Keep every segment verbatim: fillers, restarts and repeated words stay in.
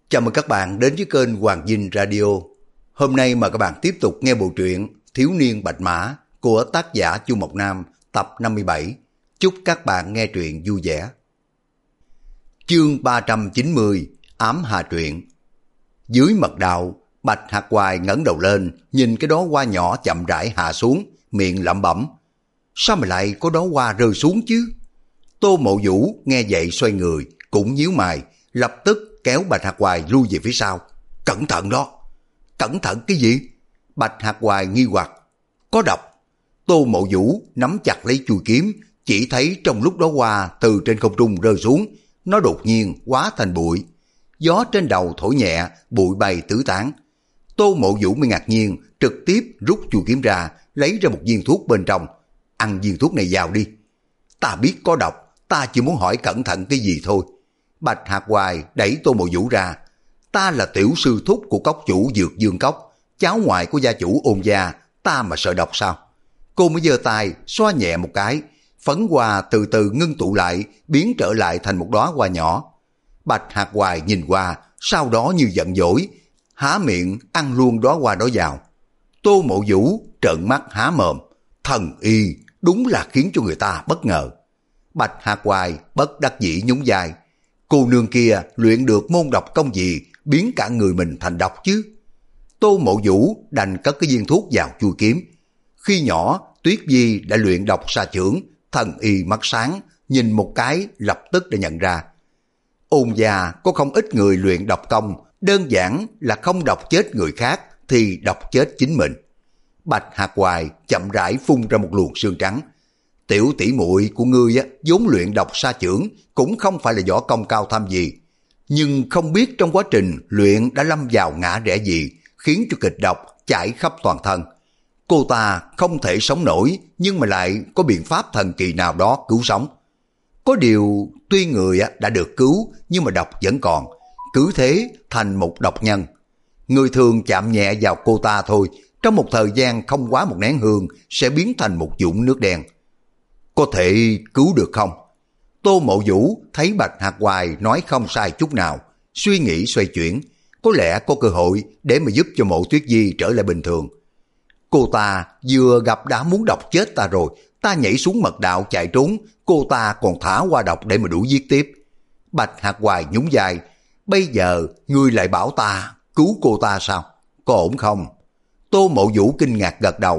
Chào mừng các bạn đến với kênh Hoàng Dinh Radio. Hôm nay mời các bạn tiếp tục nghe bộ truyện Thiếu niên Bạch Mã của tác giả Chu Mộc Nam tập năm mươi bảy. Chúc các bạn nghe truyện vui vẻ. Chương ba trăm chín mươi, Ám Hà Truyện. Dưới mật đạo, Bạch Hạc Hoài ngẩng đầu lên, nhìn cái đóa hoa nhỏ chậm rãi hạ xuống, miệng lẩm bẩm: sao mà lại có đóa hoa rơi xuống chứ? Tô Mộ Vũ nghe vậy xoay người, cũng nhíu mày, lập tức kéo Bạch Hạc Hoài lui về phía sau. Cẩn thận đó! Cẩn thận cái gì? Bạch Hạc Hoài nghi hoặc. Có độc. Tô Mộ Vũ nắm chặt lấy chuôi kiếm, chỉ thấy trong lúc đó hoa từ trên không trung rơi xuống, nó đột nhiên hóa thành bụi. Gió trên đầu thổi nhẹ, bụi bay tứ tán. Tô Mộ Vũ mới ngạc nhiên, trực tiếp rút chuôi kiếm ra, lấy ra một viên thuốc bên trong. Ăn viên thuốc này vào đi. Ta biết có độc, ta chỉ muốn hỏi cẩn thận cái gì thôi. Bạch Hạc Hoài đẩy Tô Mộ Vũ ra. Ta là tiểu sư thúc của cốc chủ Dược Dương Cốc, cháu ngoại của gia chủ Ôn gia, ta mà sợ độc sao? Cô mới giơ tay xoa nhẹ một cái, phấn hoa từ từ ngưng tụ lại, biến trở lại thành một đóa hoa nhỏ. Bạch Hạc Hoài nhìn qua, sau đó như giận dỗi, há miệng ăn luôn đóa hoa đó vào. Tô Mộ Vũ trợn mắt há mồm. Thần y đúng là khiến cho người ta bất ngờ. Bạch Hạc Hoài bất đắc dĩ nhún vai. Cô nương kia luyện được môn độc công gì biến cả người mình thành độc chứ? Tô Mộ Vũ đành cất cái viên thuốc vào chuôi kiếm. Khi nhỏ Tuyết Di đã luyện độc sa chưởng, thần y mắt sáng, nhìn một cái lập tức đã nhận ra. Ôn gia có không ít người luyện độc công, đơn giản là không độc chết người khác thì độc chết chính mình. Bạch Hạc Hoài chậm rãi phun ra một luồng sương trắng. Tiểu tỷ muội của ngươi á, vốn luyện độc sa chưởng cũng không phải là võ công cao thâm gì, nhưng không biết trong quá trình luyện đã lâm vào ngã rẽ gì, khiến cho kịch độc chảy khắp toàn thân. Cô ta không thể sống nổi, nhưng mà lại có biện pháp thần kỳ nào đó cứu sống. Có điều tuy người á, đã được cứu, nhưng mà độc vẫn còn, cứ thế thành một độc nhân. Người thường chạm nhẹ vào cô ta thôi, trong một thời gian không quá một nén hương sẽ biến thành một vũng nước đen. Có thể cứu được không? Tô Mộ Vũ thấy Bạch Hạc Hoài nói không sai chút nào, suy nghĩ xoay chuyển, có lẽ có cơ hội để mà giúp cho Mộ Tuyết Di trở lại bình thường. Cô ta vừa gặp đã muốn độc chết ta rồi, ta nhảy xuống mật đạo chạy trốn, cô ta còn thả hoa độc để mà đuổi giết tiếp. Bạch Hạc Hoài nhún vai. Bây giờ ngươi lại bảo ta cứu cô ta sao? Có ổn không? Tô Mộ Vũ kinh ngạc gật đầu.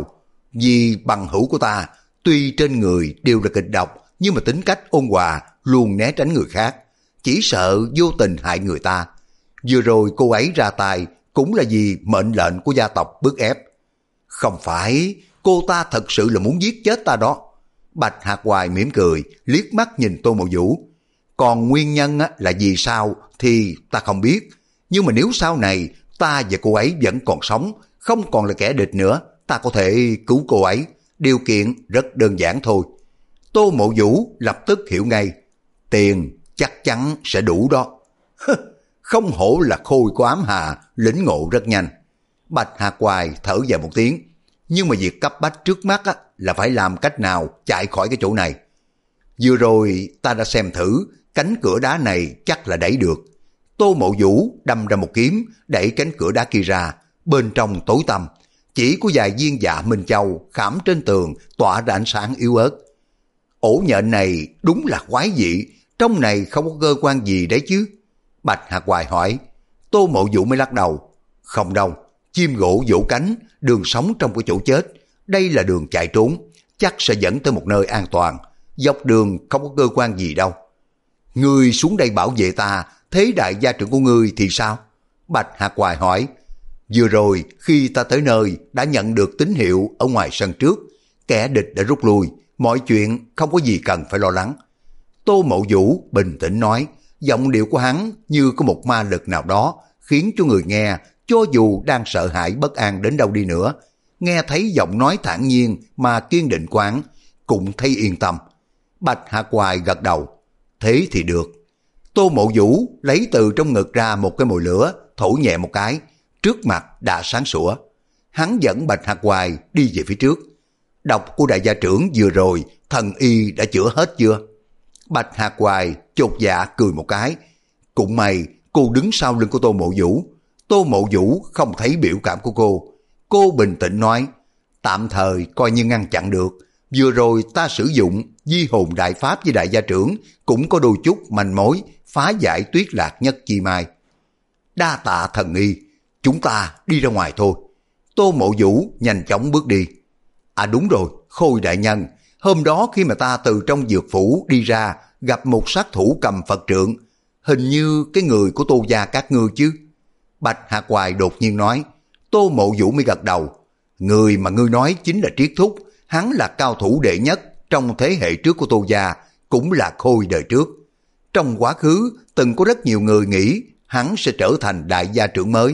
Vì bằng hữu của ta tuy trên người đều là kịch độc, nhưng mà tính cách ôn hòa, luôn né tránh người khác, chỉ sợ vô tình hại người ta. Vừa rồi cô ấy ra tay cũng là vì mệnh lệnh của gia tộc bức ép. Không phải, cô ta thật sự là muốn giết chết ta đó. Bạch Hạc Hoài mỉm cười, liếc mắt nhìn Tô Mộ Vũ. Còn nguyên nhân là vì sao thì ta không biết, nhưng mà nếu sau này ta và cô ấy vẫn còn sống, không còn là kẻ địch nữa, ta có thể cứu cô ấy. Điều kiện rất đơn giản thôi. Tô Mộ Vũ lập tức hiểu ngay. Tiền chắc chắn sẽ đủ đó. Không hổ là khôi của Ám Hà, lĩnh ngộ rất nhanh. Bạch Hạc Hoài thở dài một tiếng. Nhưng mà việc cấp bách trước mắt á, là phải làm cách nào chạy khỏi cái chỗ này. Vừa rồi ta đã xem thử, cánh cửa đá này chắc là đẩy được. Tô Mộ Vũ đâm ra một kiếm, đẩy cánh cửa đá kia ra. Bên trong tối tăm, chỉ có vài viên dạ Minh Châu khảm trên tường tỏa ra ánh sáng yếu ớt. Ổ nhện này đúng là quái dị, trong này không có cơ quan gì đấy chứ? Bạch Hạc Hoài hỏi. Tô Mộ Vũ mới lắc đầu. Không đâu, chim gỗ vỗ cánh, đường sống trong cái chỗ chết. Đây là đường chạy trốn, chắc sẽ dẫn tới một nơi an toàn. Dọc đường không có cơ quan gì đâu. Ngươi xuống đây bảo vệ ta, thế đại gia trưởng của ngươi thì sao? Bạch Hạc Hoài hỏi. Vừa rồi khi ta tới nơi đã nhận được tín hiệu ở ngoài sân trước, kẻ địch đã rút lui, mọi chuyện không có gì cần phải lo lắng. Tô Mộ Vũ bình tĩnh nói, giọng điệu của hắn như có một ma lực nào đó khiến cho người nghe, cho dù đang sợ hãi bất an đến đâu đi nữa, nghe thấy giọng nói thản nhiên mà kiên định quán, cũng thấy yên tâm. Bạch Hạc Hoài gật đầu. Thế thì được. Tô Mộ Vũ lấy từ trong ngực ra một cái mồi lửa, thổi nhẹ một cái, trước mặt đã sáng sủa. Hắn dẫn Bạch Hạc Hoài đi về phía trước. Độc của đại gia trưởng vừa rồi, thần y đã chữa hết chưa? Bạch Hạc Hoài chột dạ cười một cái. Cũng may Cô đứng sau lưng của Tô Mộ Vũ. Tô Mộ Vũ không thấy biểu cảm của cô. Cô bình tĩnh nói, tạm thời coi như ngăn chặn được. Vừa rồi ta sử dụng di hồn đại pháp với đại gia trưởng cũng có đôi chút manh mối phá giải Tuyết Lạc Nhất Chi Mai. Đa tạ thần y, chúng ta đi ra ngoài thôi. Tô Mộ Vũ nhanh chóng bước đi. À đúng rồi, Khôi đại nhân, hôm đó khi mà ta từ trong dược phủ đi ra gặp một sát thủ cầm Phật trượng, hình như cái người của Tô gia các ngươi chứ? Bạch Hạc Hoài đột nhiên nói. Tô Mộ Vũ mới gật đầu. Người mà ngươi nói chính là Triết Thúc, hắn là cao thủ đệ nhất trong thế hệ trước của Tô gia, cũng là Khôi đời trước. Trong quá khứ từng có rất nhiều người nghĩ hắn sẽ trở thành đại gia trưởng mới.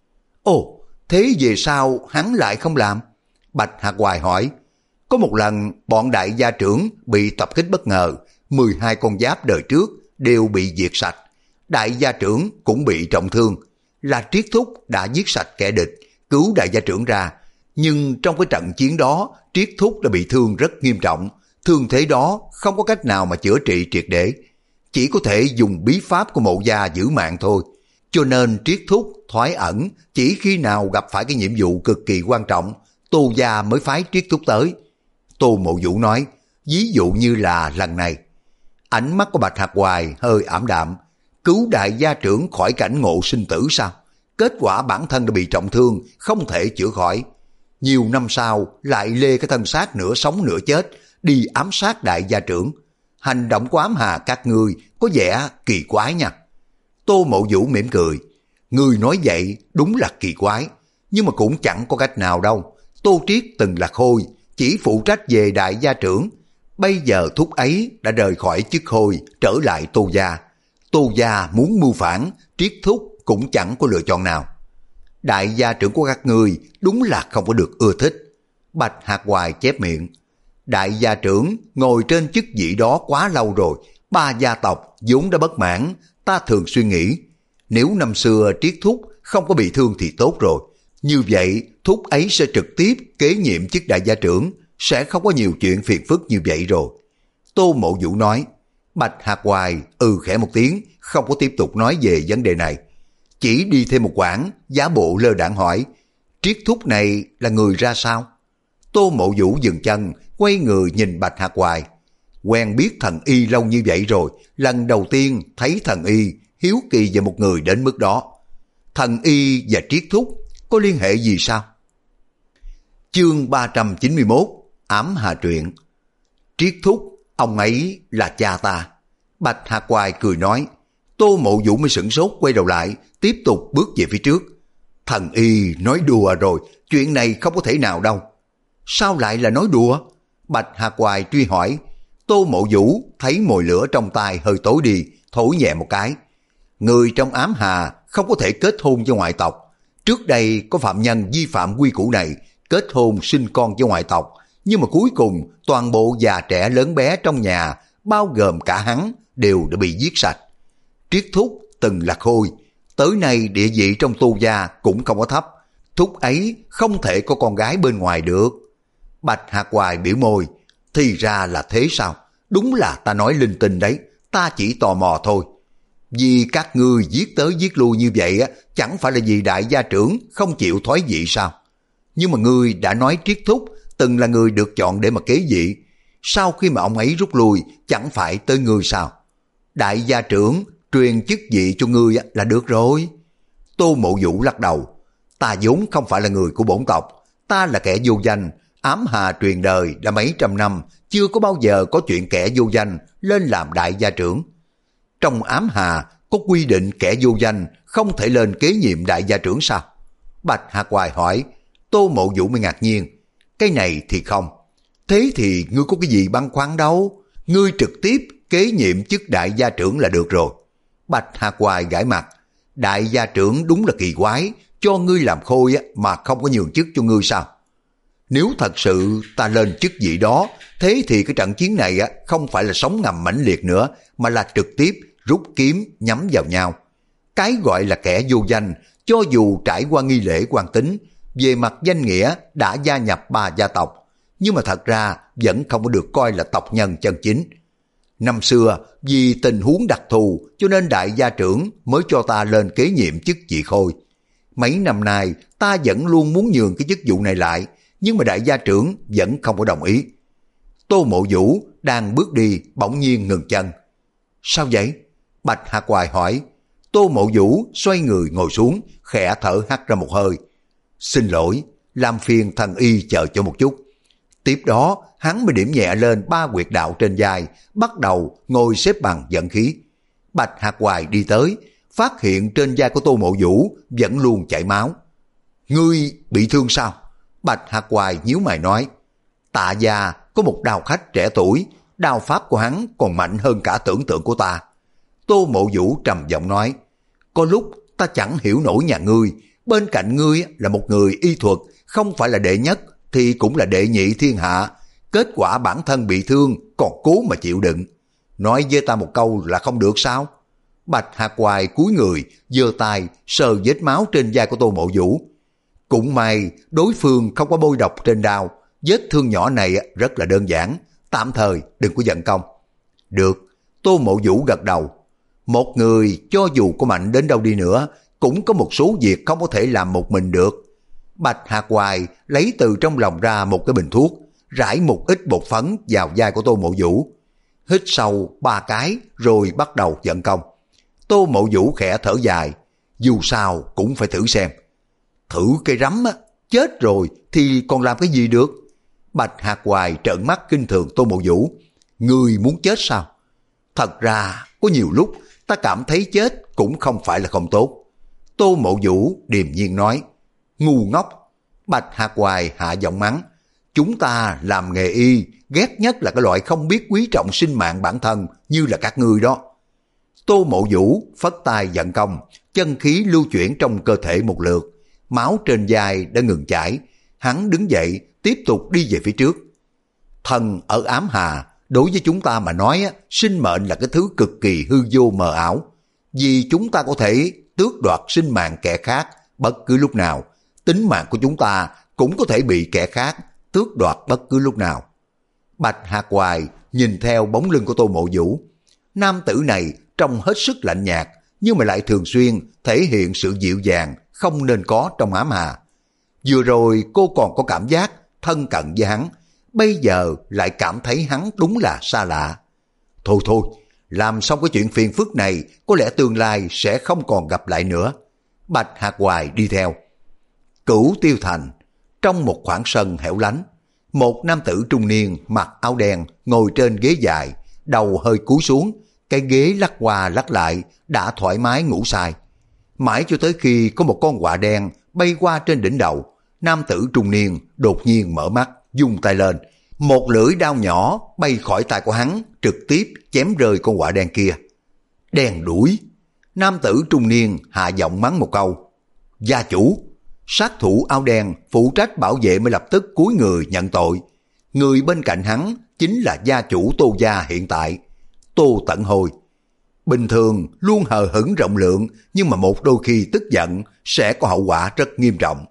Ồ, thế về sau hắn lại không làm? Bạch Hạc Hoài hỏi. Có một lần bọn đại gia trưởng bị tập kích bất ngờ, mười hai con giáp đời trước đều bị diệt sạch. Đại gia trưởng cũng bị trọng thương. Là Triết Thúc đã giết sạch kẻ địch, cứu đại gia trưởng ra. Nhưng trong cái trận chiến đó, Triết Thúc đã bị thương rất nghiêm trọng. Thương thế đó không có cách nào mà chữa trị triệt để. Chỉ có thể dùng bí pháp của Mộ gia giữ mạng thôi. Cho nên Triết Thúc thoái ẩn, chỉ khi nào gặp phải cái nhiệm vụ cực kỳ quan trọng, Tô gia mới phái Triết Thúc tới. Tô Mộ Vũ nói, ví dụ như là lần này. Ánh mắt của Bạch Hạc Hoài hơi ảm đạm. Cứu đại gia trưởng khỏi cảnh ngộ sinh tử sao? Kết quả bản thân đã bị trọng thương, không thể chữa khỏi. Nhiều năm sau lại lê cái thân xác nửa sống nửa chết, đi ám sát đại gia trưởng. Hành động của ám hà các ngươi có vẻ kỳ quái nha. Tô Mộ Vũ mỉm cười. Ngươi nói vậy đúng là kỳ quái, nhưng mà cũng chẳng có cách nào đâu. Tô Triết từng là Khôi, chỉ phụ trách về đại gia trưởng. Bây giờ Thúc ấy đã rời khỏi chức Khôi, trở lại Tô gia. Tô gia muốn mưu phản, Triết Thúc cũng chẳng có lựa chọn nào. Đại gia trưởng của các ngươi đúng là không có được ưa thích. Bạch Hạc Hoài chép miệng. Đại gia trưởng ngồi trên chức vị đó quá lâu rồi, ba gia tộc vốn đã bất mãn. Ta thường suy nghĩ, nếu năm xưa Triết Thúc không có bị thương thì tốt rồi. Như vậy Thúc ấy sẽ trực tiếp kế nhiệm chức đại gia trưởng, sẽ không có nhiều chuyện phiền phức như vậy rồi. Tô Mộ Vũ nói. Bạch Hạc Hoài ừ khẽ một tiếng, không có tiếp tục nói về vấn đề này. Chỉ đi thêm một quãng, giả bộ lơ đãng hỏi, Triết Thúc này là người ra sao? Tô Mộ Vũ dừng chân, quay người nhìn Bạch Hạc Hoài. Quen biết thần y lâu như vậy rồi, lần đầu tiên thấy thần y, hiếu kỳ về một người đến mức đó. Thần y và Triết Thúc có liên hệ gì sao? Chương ba trăm chín mươi mốt, Ám Hà Truyện. Triết Thúc, ông ấy là cha ta. Bạch Hạc Hoài cười nói. Tô Mộ Vũ mới sửng sốt quay đầu lại, tiếp tục bước về phía trước. Thần y nói đùa rồi, chuyện này không có thể nào đâu. Sao lại là nói đùa? Bạch Hạc Hoài truy hỏi. Tô Mộ Vũ thấy mồi lửa trong tay hơi tối đi, thổi nhẹ một cái. Người trong ám hà không có thể kết hôn với ngoại tộc. Trước đây có phạm nhân vi phạm quy củ này, kết hôn sinh con với ngoại tộc, nhưng mà cuối cùng toàn bộ già trẻ lớn bé trong nhà, bao gồm cả hắn, đều đã bị giết sạch. Triết Thúc từng là Khôi, tới nay địa vị trong Tô gia cũng không có thấp. Thúc ấy không thể có con gái bên ngoài được. Bạch Hạc Hoài biểu môi. Thì ra là thế sao? Đúng là ta nói linh tinh đấy, ta chỉ tò mò thôi. Vì các ngươi giết tới giết lui như vậy á, chẳng phải là vì đại gia trưởng không chịu thoái vị sao? Nhưng mà ngươi đã nói Triết Thúc từng là người được chọn để mà kế vị. Sau khi mà ông ấy rút lui, chẳng phải tới ngươi sao? Đại gia trưởng truyền chức vị cho ngươi là được rồi. Tô Mộ Vũ lắc đầu. Ta vốn không phải là người của bổn tộc, ta là kẻ vô danh. Ám hà truyền đời đã mấy trăm năm, chưa có bao giờ có chuyện kẻ vô danh lên làm đại gia trưởng. Trong ám hà có quy định kẻ vô danh không thể lên kế nhiệm đại gia trưởng sao? Bạch Hạc Hoài hỏi. Tô Mộ Vũ mới ngạc nhiên. Cái này thì không. Thế thì ngươi có cái gì băn khoăn đâu? Ngươi trực tiếp kế nhiệm chức đại gia trưởng là được rồi. Bạch Hạc Hoài gãi mặt. Đại gia trưởng đúng là kỳ quái, cho ngươi làm Khôi mà không có nhường chức cho ngươi sao? Nếu thật sự ta lên chức vị đó, thế thì cái trận chiến này không phải là sóng ngầm mãnh liệt nữa, mà là trực tiếp rút kiếm nhắm vào nhau. Cái gọi là kẻ vô danh, cho dù trải qua nghi lễ quan tính, về mặt danh nghĩa đã gia nhập ba gia tộc, nhưng mà thật ra vẫn không có được coi là tộc nhân chân chính. Năm xưa, vì tình huống đặc thù cho nên đại gia trưởng mới cho ta lên kế nhiệm chức trị khôi. Mấy năm nay, ta vẫn luôn muốn nhường cái chức vụ này lại, nhưng mà đại gia trưởng vẫn không có đồng ý. Tô Mộ Vũ đang bước đi bỗng nhiên ngừng chân. Sao vậy? Bạch Hạc Hoài hỏi. Tô Mộ Vũ xoay người ngồi xuống, khẽ thở hắt ra một hơi. Xin lỗi, làm phiền thần y chờ cho một chút. Tiếp đó, hắn mới điểm nhẹ lên ba huyệt đạo trên vai, bắt đầu ngồi xếp bằng dẫn khí. Bạch Hạc Hoài đi tới, phát hiện trên vai của Tô Mộ Vũ vẫn luôn chảy máu. Ngươi bị thương sao? Bạch Hạc Hoài nhíu mày nói. Tạ gia có một đao khách trẻ tuổi, đao pháp của hắn còn mạnh hơn cả tưởng tượng của ta. Tô Mộ Vũ trầm giọng nói. Có lúc ta chẳng hiểu nổi nhà ngươi, bên cạnh ngươi là một người y thuật, không phải là đệ nhất thì cũng là đệ nhị thiên hạ. Kết quả bản thân bị thương còn cố mà chịu đựng. Nói với ta một câu là không được sao? Bạch Hạc Hoài cúi người, giơ tay sờ vết máu trên vai của Tô Mộ Vũ. Cũng may đối phương không có bôi độc trên đao, vết thương nhỏ này rất là đơn giản, tạm thời đừng có giận công. Được, Tô Mộ Vũ gật đầu. Một người cho dù có mạnh đến đâu đi nữa, cũng có một số việc không có thể làm một mình được. Bạch Hạc Hoài lấy từ trong lòng ra một cái bình thuốc, rải một ít bột phấn vào vai của Tô Mộ Vũ. Hít sâu ba cái rồi bắt đầu vận công. Tô Mộ Vũ khẽ thở dài, dù sao cũng phải thử xem. Thử cây rắm á, chết rồi thì còn làm cái gì được? Bạch Hạc Hoài trợn mắt kinh thường Tô Mộ Vũ. Ngươi muốn chết sao? Thật ra có nhiều lúc ta cảm thấy chết cũng không phải là không tốt. Tô Mộ Vũ điềm nhiên nói. Ngu ngốc. Bạch Hạc Hoài hạ giọng mắng. Chúng ta làm nghề y, ghét nhất là cái loại không biết quý trọng sinh mạng bản thân như là các ngươi đó. Tô Mộ Vũ phất tay vận công, chân khí lưu chuyển trong cơ thể một lượt, máu trên vai đã ngừng chảy. Hắn đứng dậy tiếp tục đi về phía trước. Thần ở ám hà, đối với chúng ta mà nói, sinh mệnh là cái thứ cực kỳ hư vô mờ ảo. Vì chúng ta có thể tước đoạt sinh mạng kẻ khác bất cứ lúc nào, tính mạng của chúng ta cũng có thể bị kẻ khác tước đoạt bất cứ lúc nào. Bạch Hạc Hoài nhìn theo bóng lưng của Tô Mộ Vũ. Nam tử này trông hết sức lạnh nhạt, nhưng mà lại thường xuyên thể hiện sự dịu dàng không nên có trong ám hà. Vừa rồi cô còn có cảm giác thân cận với hắn, bây giờ lại cảm thấy hắn đúng là xa lạ. Thôi thôi, làm xong cái chuyện phiền phức này, có lẽ tương lai sẽ không còn gặp lại nữa. Bạch Hạc Hoài đi theo. Cửu Tiêu Thành, trong một khoảng sân hẻo lánh, một nam tử trung niên mặc áo đen ngồi trên ghế dài, đầu hơi cúi xuống, cái ghế lắc qua lắc lại, đã thoải mái ngủ say. Mãi cho tới khi có một con quạ đen bay qua trên đỉnh đầu, nam tử trung niên đột nhiên mở mắt, vung tay lên, một lưỡi đao nhỏ bay khỏi tay của hắn, trực tiếp chém rơi con quạ đen kia. Đen đuổi. Nam tử trung niên hạ giọng mắng một câu. Gia chủ. Sát thủ áo đen phụ trách bảo vệ mới lập tức cúi người nhận tội. Người bên cạnh hắn chính là gia chủ Tô gia hiện tại, Tô Tận Hồi. Bình thường luôn hờ hững rộng lượng, nhưng mà một đôi khi tức giận sẽ có hậu quả rất nghiêm trọng.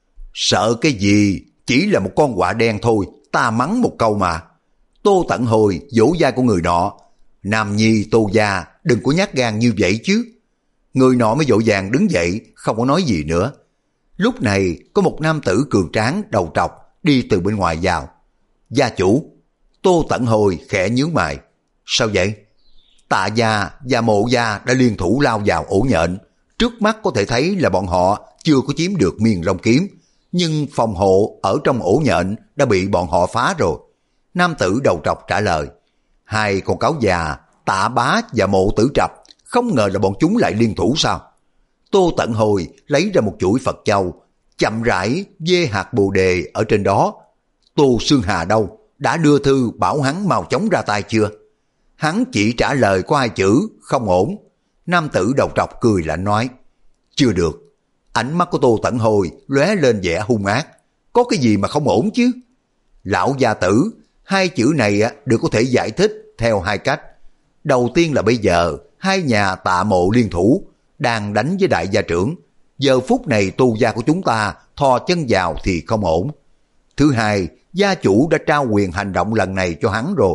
Sợ cái gì, chỉ là một con quạ đen thôi, ta mắng một câu mà. Tô Tận Hồi vỗ vai của người nọ. Nam nhi Tô gia đừng có nhát gan như vậy chứ. Người nọ mới vội vàng đứng dậy, không có nói gì nữa. Lúc này có một nam tử cường tráng đầu trọc đi từ bên ngoài vào. Gia chủ. Tô Tận Hồi khẽ nhướng mày. Sao vậy? Tạ gia và Mộ gia đã liên thủ lao vào ổ nhện. Trước mắt có thể thấy là bọn họ chưa có chiếm được miền Long Kiếm, nhưng phòng hộ ở trong ổ nhện đã bị bọn họ phá rồi. Nam tử đầu trọc trả lời. Hai con cáo già, Tạ Bá và Mộ Tử Trập, không ngờ là bọn chúng lại liên thủ sao? Tô Tận Hồi lấy ra một chuỗi Phật châu, chậm rãi dê hạt bồ đề ở trên đó. Tô Xương Hà đâu? Đã đưa thư bảo hắn mau chóng ra tay chưa? Hắn chỉ trả lời có hai chữ không ổn. Nam tử đầu trọc cười lạnh nói. Chưa được. Ánh mắt của Tô Tận Hồi lóe lên vẻ hung ác. Có cái gì mà không ổn chứ? Lão gia tử, hai chữ này được có thể giải thích theo hai cách. Đầu tiên là bây giờ hai nhà Tạ Mộ liên thủ đang đánh với đại gia trưởng. Giờ phút này Tô gia của chúng ta thò chân vào thì không ổn. Thứ hai, gia chủ đã trao quyền hành động lần này cho hắn rồi.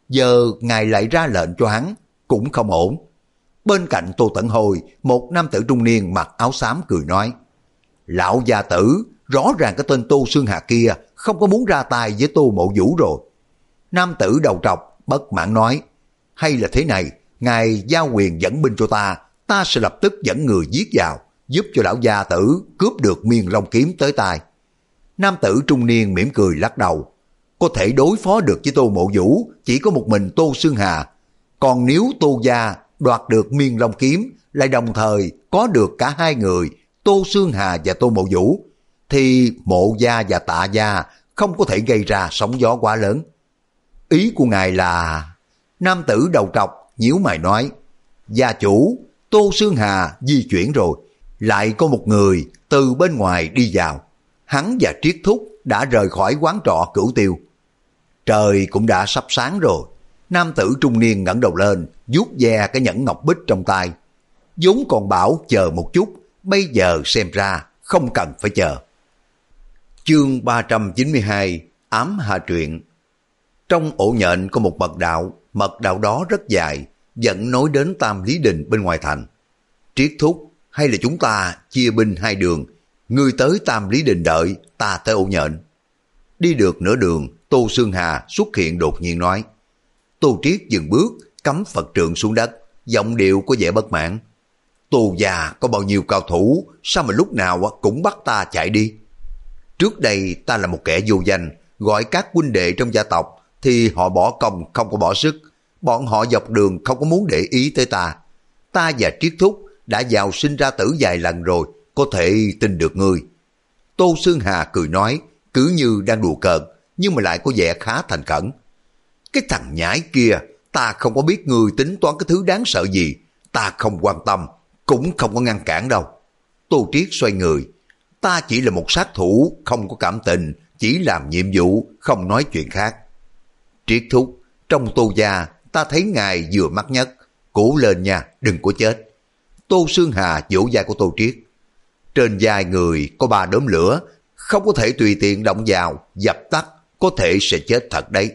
giờ ngài lại ra lệnh cho hắn, cũng không ổn. Bên cạnh Tô Tẩn Hồi, một nam tử trung niên mặc áo xám cười nói, lão gia tử, rõ ràng cái tên Tô Xương Hà kia không có muốn ra tay với Tô Mộ Vũ rồi. Nam tử đầu trọc bất mãn nói, hay là thế này, ngài giao quyền dẫn binh cho ta, ta sẽ lập tức dẫn người giết vào, giúp cho lão gia tử cướp được miên long kiếm tới tay. Nam tử trung niên mỉm cười lắc đầu, có thể đối phó được với Tô Mộ Vũ chỉ có một mình Tô Xương Hà, còn nếu Tô gia đoạt được miên long kiếm lại đồng thời có được cả hai người Tô Xương Hà và Tô Mộ Vũ, thì Mộ gia và Tạ gia không có thể gây ra sóng gió quá lớn. Ý của ngài là... Nam tử đầu trọc nhíu mày nói, gia chủ, Tô Xương Hà di chuyển rồi, lại có một người từ bên ngoài đi vào. Hắn và Triết Thúc đã rời khỏi quán trọ Cửu Tiêu. Trời cũng đã sắp sáng rồi. Nam tử trung niên ngẩng đầu lên, vuốt ve cái nhẫn ngọc bích trong tay. vốn còn bảo chờ một chút, bây giờ xem ra không cần phải chờ. Chương ba trăm chín mươi hai, ám hạ truyện. Trong ổ nhện có một mật đạo, mật đạo đó rất dài, dẫn nối đến Tam Lý Đình bên ngoài thành. Triết Thúc, hay là chúng ta chia binh hai đường, ngươi tới Tam Lý Đình đợi, ta tới ổ nhện. Đi được nửa đường, Tô Xương Hà xuất hiện đột nhiên nói. Tô Triết dừng bước, cắm Phật trượng xuống đất, giọng điệu có vẻ bất mãn. Tô già có bao nhiêu cao thủ, sao mà lúc nào cũng bắt ta chạy đi? Trước đây ta là một kẻ vô danh, gọi các huynh đệ trong gia tộc thì họ bỏ công không có bỏ sức, bọn họ dọc đường không có muốn để ý tới ta. Ta và Triết Thúc đã vào sinh ra tử vài lần rồi, có thể tin được ngươi. Tô Xương Hà cười nói, cứ như đang đùa cợt, nhưng mà lại có vẻ khá thành khẩn. Cái thằng nhãi kia, ta không có biết ngươi tính toán cái thứ đáng sợ gì, ta không quan tâm, cũng không có ngăn cản đâu. Tô Triết xoay người, ta chỉ là một sát thủ, không có cảm tình, chỉ làm nhiệm vụ, không nói chuyện khác. Triết Thúc, trong Tô gia, ta thấy ngài vừa mắt nhất, cố lên nha, đừng có chết. Tô Xương Hà vỗ vai của Tô Triết. Trên vai người có ba đốm lửa, không có thể tùy tiện động vào, dập tắt, có thể sẽ chết thật đấy.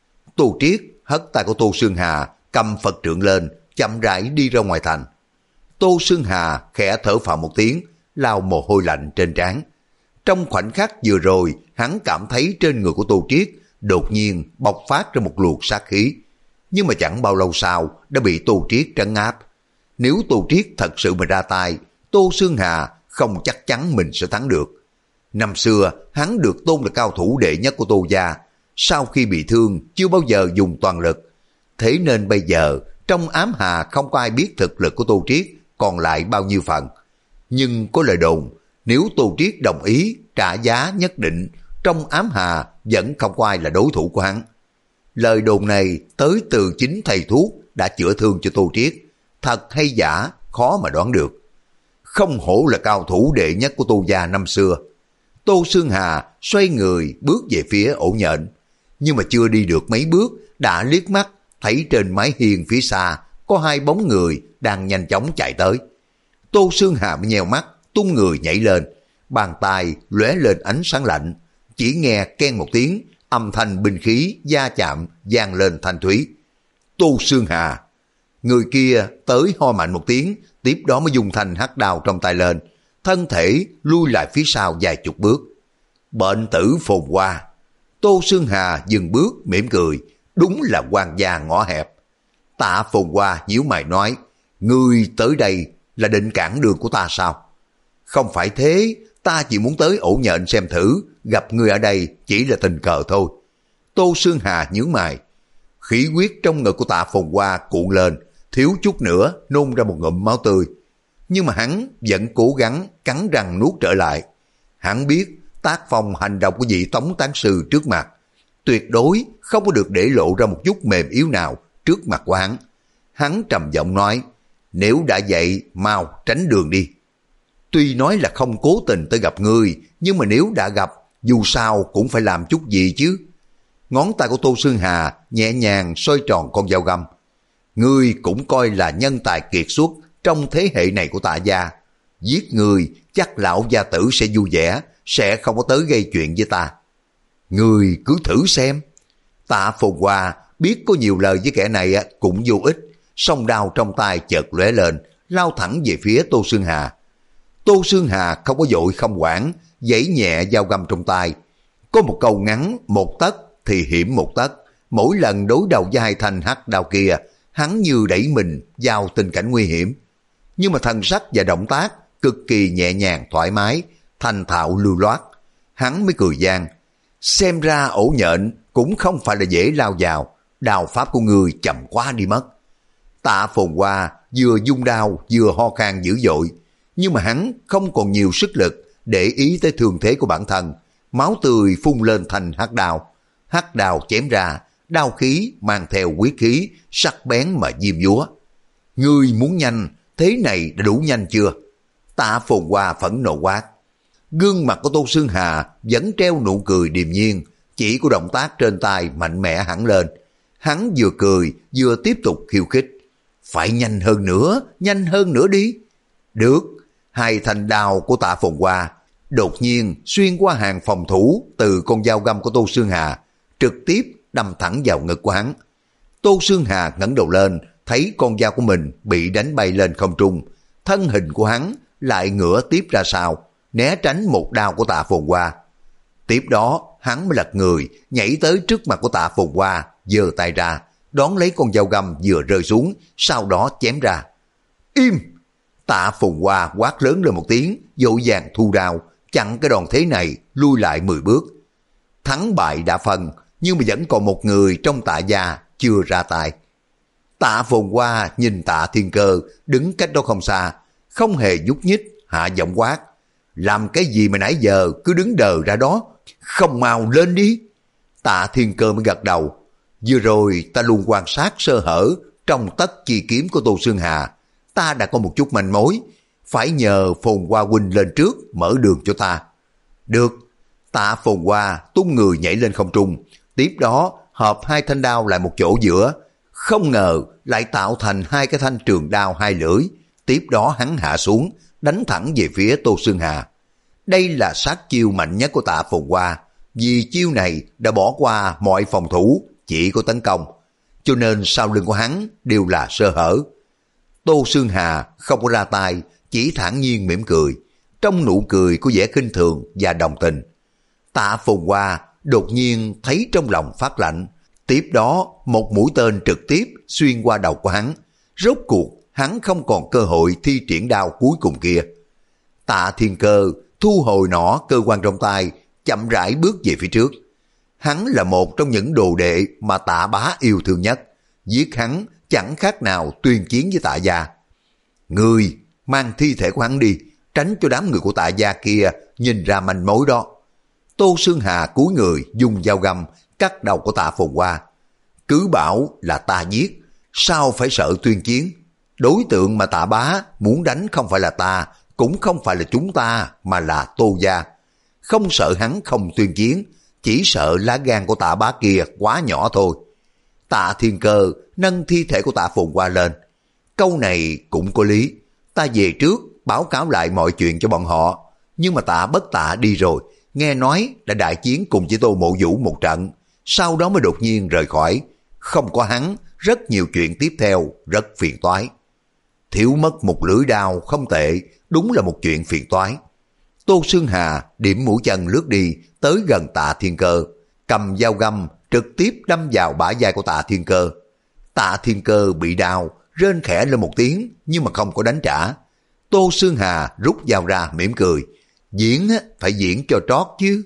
Tô Triết hất tay của Tô Xương Hà, cầm Phật trượng lên, chậm rãi đi ra ngoài thành. Tô Xương Hà khẽ thở phào một tiếng, lau mồ hôi lạnh trên trán. Trong khoảnh khắc vừa rồi, hắn cảm thấy trên người của Tô Triết đột nhiên bộc phát ra một luồng sát khí. Nhưng mà chẳng bao lâu sau đã bị Tô Triết trấn áp. Nếu Tô Triết thật sự mà ra tay, Tô Xương Hà không chắc chắn mình sẽ thắng được. Năm xưa, hắn được tôn là cao thủ đệ nhất của Tô gia. Sau khi bị thương, chưa bao giờ dùng toàn lực. Thế nên bây giờ, trong ám hà không có ai biết thực lực của Tô Triết còn lại bao nhiêu phần. Nhưng có lời đồn, nếu Tô Triết đồng ý trả giá nhất định, trong ám hà vẫn không có ai là đối thủ của hắn. Lời đồn này tới từ chính thầy thuốc đã chữa thương cho Tô Triết. Thật hay giả, khó mà đoán được. Không hổ là cao thủ đệ nhất của Tô gia năm xưa. Tô Xương Hà xoay người bước về phía ổ nhện. Nhưng mà chưa đi được mấy bước, đã liếc mắt thấy trên mái hiên phía xa có hai bóng người đang nhanh chóng chạy tới. Tô Xương Hà mới nheo mắt, tung người nhảy lên, bàn tay lóe lên ánh sáng lạnh, chỉ nghe keng một tiếng, âm thanh binh khí va chạm vang lên thanh thúy. Tô Xương Hà, người kia tới ho mạnh một tiếng, tiếp đó mới dùng thanh hắc đao trong tay lên, thân thể lui lại phía sau vài chục bước. Bệnh tử phồn hoa. Tô Xương Hà dừng bước mỉm cười, đúng là quan gia ngõ hẹp. Tạ Phồn Hoa nhíu mày nói, ngươi tới đây là định cản đường của ta sao? Không phải thế, ta chỉ muốn tới ổ nhện xem thử, gặp ngươi ở đây chỉ là tình cờ thôi. Tô Xương Hà nhướng mày, khí huyết trong ngực của Tạ Phồn Hoa cuộn lên, thiếu chút nữa nôn ra một ngụm máu tươi. Nhưng mà hắn vẫn cố gắng cắn răng nuốt trở lại. Hắn biết tác phong hành động của vị Tống Tán Sư trước mặt, tuyệt đối không có được để lộ ra một chút mềm yếu nào trước mặt của hắn. Hắn trầm giọng nói, nếu đã vậy, mau tránh đường đi. Tuy nói là không cố tình tới gặp ngươi, nhưng mà nếu đã gặp, dù sao cũng phải làm chút gì chứ. Ngón tay của Tô Xương Hà nhẹ nhàng xoay tròn con dao găm. Ngươi cũng coi là nhân tài kiệt xuất trong thế hệ này của Tạ gia. Giết ngươi, chắc lão gia tử sẽ vui vẻ, sẽ không có tới gây chuyện với ta. Ngươi cứ thử xem. Tạ Phồn Hoa biết có nhiều lời với kẻ này cũng vô ích, song đao trong tay chợt lóe lên, lao thẳng về phía Tô Xương Hà. Tô Xương Hà không có vội không quản, giãy nhẹ dao găm trong tay. Có một câu ngắn một tấc thì hiểm một tấc, mỗi lần đối đầu với hai thanh hắc đao kia, hắn như đẩy mình vào tình cảnh nguy hiểm. Nhưng mà thần sắc và động tác cực kỳ nhẹ nhàng thoải mái, thành thạo lưu loát. Hắn mới cười gian, xem ra ổ nhện cũng không phải là dễ lao vào, đao pháp của người chậm quá đi mất. Tạ Phồn Hoa vừa dung đao vừa ho khan dữ dội, nhưng mà hắn không còn nhiều sức lực để ý tới thương thế của bản thân. Máu tươi phun lên thành hắc đao, hắc đao chém ra, đao khí mang theo huyết khí sắc bén mà diêm dúa. Ngươi muốn nhanh, thế này đã đủ nhanh chưa? Tạ Phồn Hoa phẫn nộ quát. Gương mặt của Tô Xương Hà vẫn treo nụ cười điềm nhiên, chỉ của động tác trên tay mạnh mẽ hẳn lên. Hắn vừa cười vừa tiếp tục khiêu khích. Phải nhanh hơn nữa, nhanh hơn nữa đi. Được, hai thanh đao của Tạ Phồn Hoa đột nhiên xuyên qua hàng phòng thủ từ con dao găm của Tô Xương Hà, trực tiếp đâm thẳng vào ngực của hắn. Tô Xương Hà ngẩng đầu lên, thấy con dao của mình bị đánh bay lên không trung, thân hình của hắn lại ngửa tiếp ra sau, né tránh một đao của Tạ Phồn Hoa. Tiếp đó hắn mới lật người nhảy tới trước mặt của Tạ Phồn Hoa, giơ tay ra đón lấy con dao găm vừa rơi xuống, sau đó chém ra. Im! Tạ Phồn Hoa quát lớn lên một tiếng, vội vàng thu đao chặn cái đòn thế này, lui lại mười bước. Thắng bại đã phân, nhưng mà vẫn còn một người trong Tạ gia chưa ra tay. Tạ Phồn Hoa nhìn Tạ Thiên Cơ đứng cách đó không xa, không hề nhúc nhích, hạ giọng quát. Làm cái gì mà nãy giờ cứ đứng đờ ra đó, không mau lên đi. Tạ Thiên Cơ mới gật đầu. Vừa rồi ta luôn quan sát sơ hở trong tất chi kiếm của Tô Xương Hà, ta đã có một chút manh mối, phải nhờ Phồn Hoa huynh lên trước mở đường cho ta. Được. Tạ Phồn Hoa tung người nhảy lên không trung, tiếp đó hợp hai thanh đao lại một chỗ giữa, không ngờ lại tạo thành hai cái thanh trường đao hai lưỡi. Tiếp đó hắn hạ xuống, đánh thẳng về phía Tô Xương Hà. Đây là sát chiêu mạnh nhất của Tạ Phồn Hoa, vì chiêu này đã bỏ qua mọi phòng thủ, chỉ có tấn công, cho nên sau lưng của hắn đều là sơ hở. Tô Xương Hà không có ra tay, chỉ thản nhiên mỉm cười, trong nụ cười có vẻ khinh thường và đồng tình. Tạ Phồn Hoa đột nhiên thấy trong lòng phát lạnh, tiếp đó một mũi tên trực tiếp xuyên qua đầu của hắn. Rốt cuộc hắn không còn cơ hội thi triển đao cuối cùng kia. Tạ Thiên Cơ thu hồi nỏ cơ quan trong tay, chậm rãi bước về phía trước. Hắn là một trong những đồ đệ mà Tạ bá yêu thương nhất, giết hắn chẳng khác nào tuyên chiến với Tạ gia. Ngươi mang thi thể của hắn đi, tránh cho đám người của Tạ gia kia nhìn ra manh mối đó. Tô Xương Hà cúi người dùng dao găm cắt đầu của Tạ Phồn Hoa. Cứ bảo là ta giết, sao phải sợ tuyên chiến? Đối tượng mà Tạ bá muốn đánh không phải là ta, cũng không phải là chúng ta, mà là Tô gia. Không sợ hắn không tuyên chiến, chỉ sợ lá gan của Tạ bá kia quá nhỏ thôi. Tạ Thiên Cơ nâng thi thể của Tạ Phồn Hoa lên. Câu này cũng có lý. Ta về trước báo cáo lại mọi chuyện cho bọn họ, nhưng mà Tạ Bất Tạ đi rồi, nghe nói đã đại chiến cùng với Tô Mộ Vũ một trận, sau đó mới đột nhiên rời khỏi. Không có hắn, rất nhiều chuyện tiếp theo rất phiền toái. Thiếu mất một lưỡi đao không tệ, đúng là một chuyện phiền toái. Tô Xương Hà điểm mũi chân lướt đi tới gần Tạ Thiên Cơ, cầm dao găm trực tiếp đâm vào bả vai của Tạ Thiên Cơ. Tạ Thiên Cơ bị đau, rên khẽ lên một tiếng nhưng mà không có đánh trả. Tô Xương Hà rút dao ra mỉm cười. Diễn phải diễn cho trót chứ.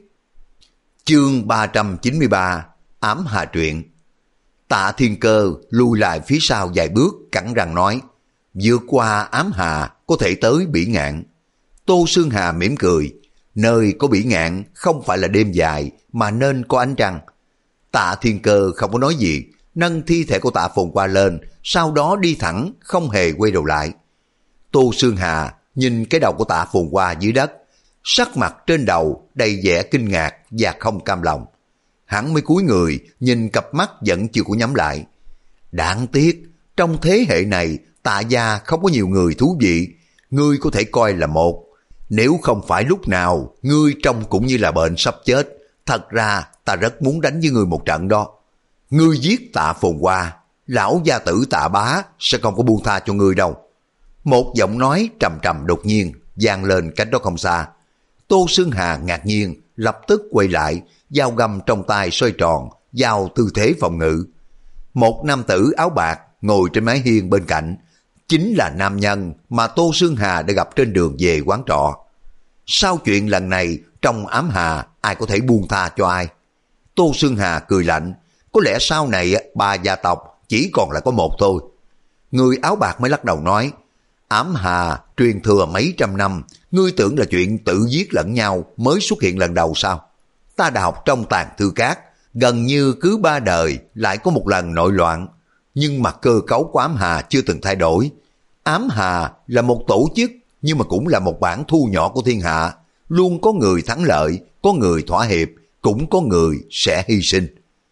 Chương ba trăm chín mươi ba, Ám Hà Truyện. Tạ Thiên Cơ lùi lại phía sau vài bước, cắn răng nói, vượt qua ám hà có thể tới Bỉ Ngạn. Tô Xương Hà mỉm cười, nơi có Bỉ Ngạn không phải là đêm dài mà nên có ánh trăng. Tạ Thiên Cơ không có nói gì, nâng thi thể của Tạ Phồn Hoa lên, sau đó đi thẳng, không hề quay đầu lại. Tô Xương Hà nhìn cái đầu của Tạ Phồn Hoa dưới đất, sắc mặt trên đầu đầy vẻ kinh ngạc và không cam lòng. Hắn mới cúi người nhìn cặp mắt vẫn chưa có nhắm lại. Đáng tiếc, trong thế hệ này Tạ gia không có nhiều người thú vị, ngươi có thể coi là một. Nếu không phải lúc nào ngươi trông cũng như là bệnh sắp chết, thật ra ta rất muốn đánh với ngươi một trận đó. Ngươi giết Tạ Phồn Hoa, lão gia tử Tạ Bá sẽ không có buông tha cho ngươi đâu. Một giọng nói trầm trầm đột nhiên vang lên cách đó không xa. Tô Xương Hà ngạc nhiên, lập tức quay lại, dao găm trong tay xoay tròn, giao tư thế phòng ngự. Một nam tử áo bạc ngồi trên mái hiên bên cạnh, chính là nam nhân mà Tô Xương Hà đã gặp trên đường về quán trọ. Sau chuyện lần này, trong ám hà, ai có thể buông tha cho ai? Tô Xương Hà cười lạnh, có lẽ sau này ba gia tộc chỉ còn là có một thôi. Người áo bạc mới lắc đầu nói, ám hà truyền thừa mấy trăm năm, ngươi tưởng là chuyện tự giết lẫn nhau mới xuất hiện lần đầu sao? Ta đã học trong tàng thư cát, gần như cứ ba đời lại có một lần nội loạn, nhưng mà cơ cấu của ám hà chưa từng thay đổi. Ám hà là một tổ chức, nhưng mà cũng là một bản thu nhỏ của thiên hạ, luôn có người thắng lợi, có người thỏa hiệp, cũng có người sẽ hy sinh.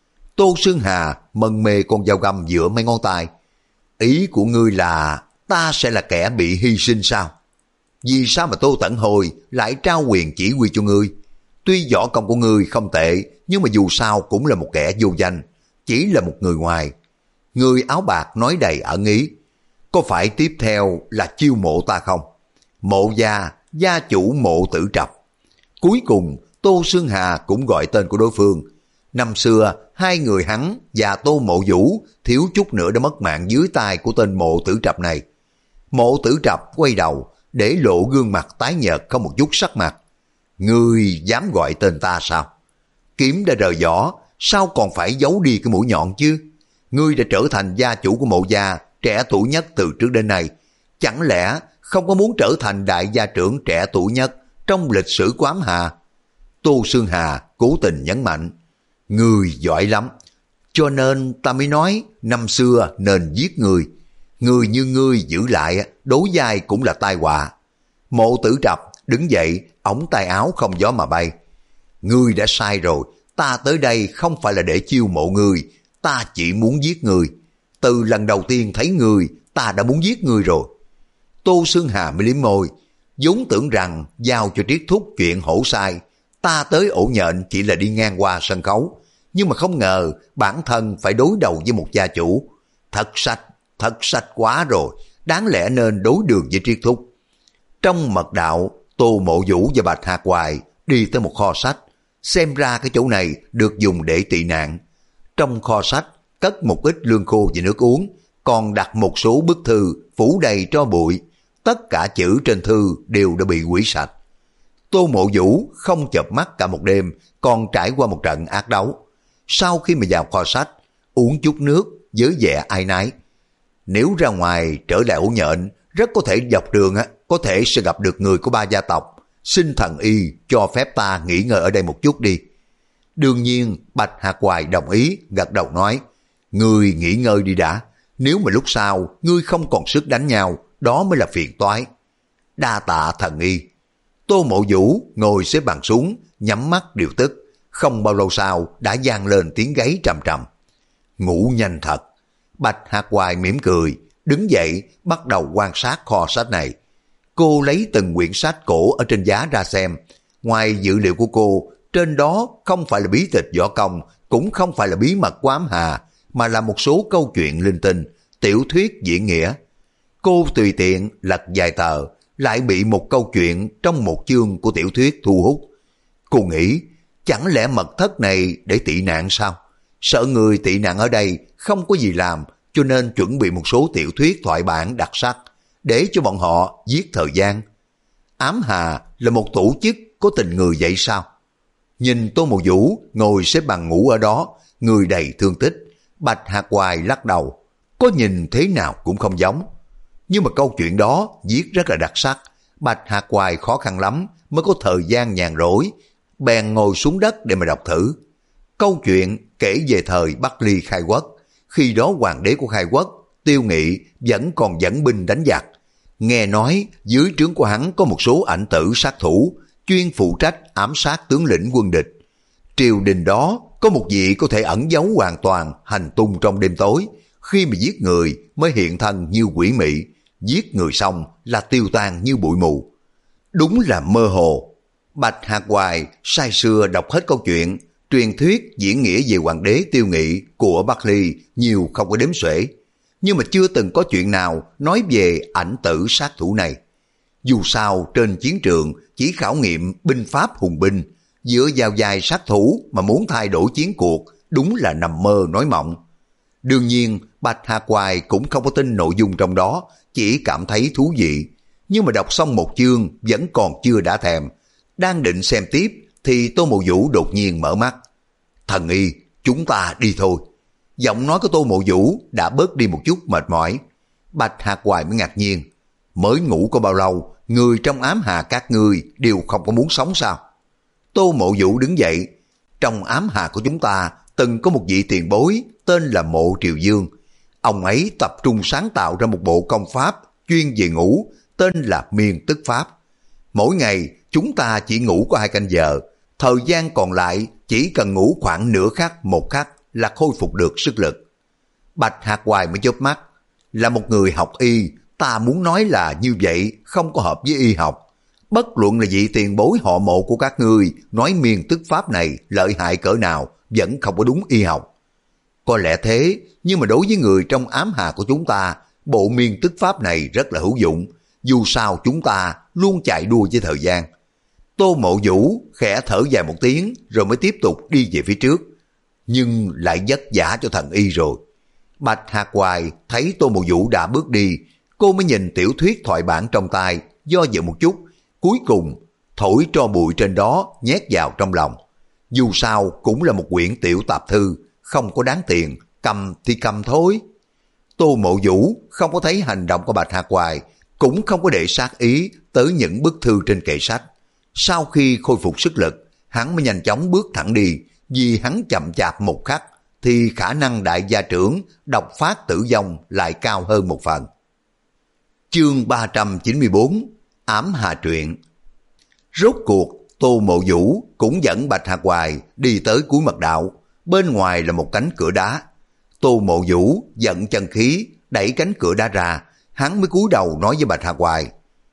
Tô Xương Hà mân mê con dao găm giữa mấy ngón tay. Ý của ngươi là ta sẽ là kẻ bị hy sinh sao? Vì sao mà Tô Tẩn Hồi lại trao quyền chỉ huy cho ngươi? Tuy võ công của ngươi không tệ, nhưng mà dù sao cũng là một kẻ vô danh, chỉ là một người ngoài. Người áo bạc nói đầy ẩn ý. Có phải tiếp theo là chiêu mộ ta không? Mộ gia, gia chủ Mộ Tử Trập. Cuối cùng, Tô Xương Hà cũng gọi tên của đối phương. Năm xưa, hai người hắn và Tô Mộ Vũ thiếu chút nữa đã mất mạng dưới tay của tên Mộ Tử Trập này. Mộ Tử Trập quay đầu, để lộ gương mặt tái nhợt không một chút sắc mặt. Ngươi dám gọi tên ta sao? Kiếm đã rời vỏ, sao còn phải giấu đi cái mũi nhọn chứ? Ngươi đã trở thành gia chủ của Mộ gia, trẻ tuổi nhất từ trước đến nay. Chẳng lẽ không có muốn trở thành đại gia trưởng trẻ tuổi nhất trong lịch sử của ám hà? Tô Xương Hà cố tình nhấn mạnh. Ngươi giỏi lắm, cho nên ta mới nói năm xưa nên giết ngươi. Người như ngươi giữ lại đối vai cũng là tai họa. Mộ Tử Trập đứng dậy, ống tay áo không gió mà bay. Ngươi đã sai rồi, ta tới đây không phải là để chiêu mộ ngươi, ta chỉ muốn giết ngươi. Từ lần đầu tiên thấy ngươi, ta đã muốn giết ngươi rồi. Tô Xương Hà mới liếm môi, vốn tưởng rằng giao cho Triết Thúc chuyện hổ sai, ta tới ổ nhện chỉ là đi ngang qua sân khấu, nhưng mà không ngờ bản thân phải đối đầu với một gia chủ. Thật sách, thật sách quá rồi, đáng lẽ nên đối đường với Triết Thúc. Trong mật đạo, Tô Mộ Vũ và Bạch Hạc Hoài đi tới một kho sách, xem ra cái chỗ này được dùng để tị nạn. Trong kho sách cất một ít lương khô và nước uống, còn đặt một số bức thư phủ đầy tro bụi, tất cả chữ trên thư đều đã bị hủy sạch. Tô Mộ Vũ không chợp mắt cả một đêm, còn trải qua một trận ác đấu. Sau khi mà vào kho sách, uống chút nước với vẻ ai nái. Nếu ra ngoài trở lại ổ nhện, rất có thể dọc đường á, có thể sẽ gặp được người của ba gia tộc. Xin thần y cho phép ta nghỉ ngơi ở đây một chút đi. Đương nhiên Bạch Hạc Hoài đồng ý, gật đầu nói, ngươi nghỉ ngơi đi đã, nếu mà lúc sau ngươi không còn sức đánh nhau, đó mới là phiền toái. Đa tạ thần y. Tô Mộ Vũ ngồi xếp bằng xuống, nhắm mắt điều tức. Không bao lâu sau đã vang lên tiếng gáy trầm trầm. Ngủ nhanh thật. Bạch Hạc Hoài mỉm cười, đứng dậy bắt đầu quan sát kho sách này. Cô lấy từng quyển sách cổ ở trên giá ra xem. Ngoài dữ liệu của cô, trên đó không phải là bí tịch võ công, cũng không phải là bí mật của ám hà, mà là một số câu chuyện linh tinh, tiểu thuyết diễn nghĩa. Cô tùy tiện lật vài tờ, lại bị một câu chuyện trong một chương của tiểu thuyết thu hút. Cô nghĩ, chẳng lẽ mật thất này để tị nạn sao? Sợ người tị nạn ở đây không có gì làm, cho nên chuẩn bị một số tiểu thuyết thoại bản đặc sắc, để cho bọn họ giết thời gian. Ám hà là một tổ chức có tình người vậy sao? Nhìn Tô Mộ Vũ ngồi xếp bằng ngủ ở đó, người đầy thương tích, Bạch Hạc Hoài lắc đầu, có nhìn thế nào cũng không giống. Nhưng mà câu chuyện đó viết rất là đặc sắc, Bạch Hạc Hoài khó khăn lắm mới có thời gian nhàn rỗi, bèn ngồi xuống đất để mà đọc thử. Câu chuyện kể về thời Bắc Ly khai quốc, khi đó hoàng đế của khai quốc, Tiêu Nghị vẫn còn dẫn binh đánh giặc. Nghe nói dưới trướng của hắn có một số ảnh tử sát thủ, chuyên phụ trách ám sát tướng lĩnh quân địch. Triều đình đó có một vị có thể ẩn giấu hoàn toàn, hành tung trong đêm tối, khi mà giết người mới hiện thân như quỷ mị, giết người xong là tiêu tan như bụi mù. Đúng là mơ hồ. Bạch Hạc Hoài say sưa đọc hết câu chuyện, Truyền thuyết diễn nghĩa về hoàng đế Tiêu Nghị của Bắc Ly nhiều không có đếm xuể, nhưng mà chưa từng có chuyện nào nói về ảnh tử sát thủ này. Dù sao trên chiến trường chỉ khảo nghiệm binh pháp hùng binh, dựa vào vài sát thủ mà muốn thay đổi chiến cuộc đúng là nằm mơ nói mộng. Đương nhiên Bạch Hạc Hoài cũng không có tin nội dung trong đó, chỉ cảm thấy thú vị. Nhưng mà đọc xong một chương vẫn còn chưa đã thèm. Đang định xem tiếp thì Tô Mộ Vũ đột nhiên mở mắt. Thần y, chúng ta đi thôi. Giọng nói của Tô Mộ Vũ đã bớt đi một chút mệt mỏi. Bạch Hạc Hoài mới ngạc nhiên. Mới ngủ có bao lâu, người trong ám hà các ngươi đều không có muốn sống sao? Tô Mộ Vũ đứng dậy. Trong ám hà của chúng ta từng có một vị tiền bối tên là Mộ Triều Dương. Ông ấy tập trung sáng tạo ra một bộ công pháp chuyên về ngủ, tên là Miên Tức Pháp. Mỗi ngày chúng ta chỉ ngủ có hai canh giờ, thời gian còn lại chỉ cần ngủ khoảng nửa khắc một khắc là khôi phục được sức lực. Bạch Hạc Hoài mới chớp mắt. Là một người học y, ta muốn nói là như vậy không có hợp với y học. Bất luận là vị tiền bối họ Mộ của các ngươi nói Miên Tức Pháp này lợi hại cỡ nào vẫn không có đúng y học. Có lẽ thế, nhưng mà đối với người trong ám hà của chúng ta, bộ Miên Tức Pháp này rất là hữu dụng. Dù sao chúng ta luôn chạy đua với thời gian. Tô Mộ Vũ khẽ thở dài một tiếng rồi mới tiếp tục đi về phía trước. Nhưng lại vất vả cho thần y rồi. Bạch Hạc Hoài thấy Tô Mộ Vũ đã bước đi, cô mới nhìn tiểu thuyết thoại bản trong tay, do dự một chút, cuối cùng thổi tro bụi trên đó nhét vào trong lòng. Dù sao cũng là một quyển tiểu tạp thư, không có đáng tiền, cầm thì cầm thôi. Tô Mộ Vũ không có thấy hành động của Bạch Hạc Hoài, cũng không có để sát ý tới những bức thư trên kệ sách. Sau khi khôi phục sức lực, hắn mới nhanh chóng bước thẳng đi, vì hắn chậm chạp một khắc thì khả năng đại gia trưởng độc phát tử vong lại cao hơn một phần. Chương ba trăm chín mươi bốn, Ám Hà Truyện. Rốt cuộc Tô Mộ Vũ cũng dẫn Bạch Hạc Hoài đi tới cuối mật đạo, bên ngoài là một cánh cửa đá. Tô Mộ Vũ giận chân khí đẩy cánh cửa đá ra, hắn mới cúi đầu nói với Bạch Hạc Hoài.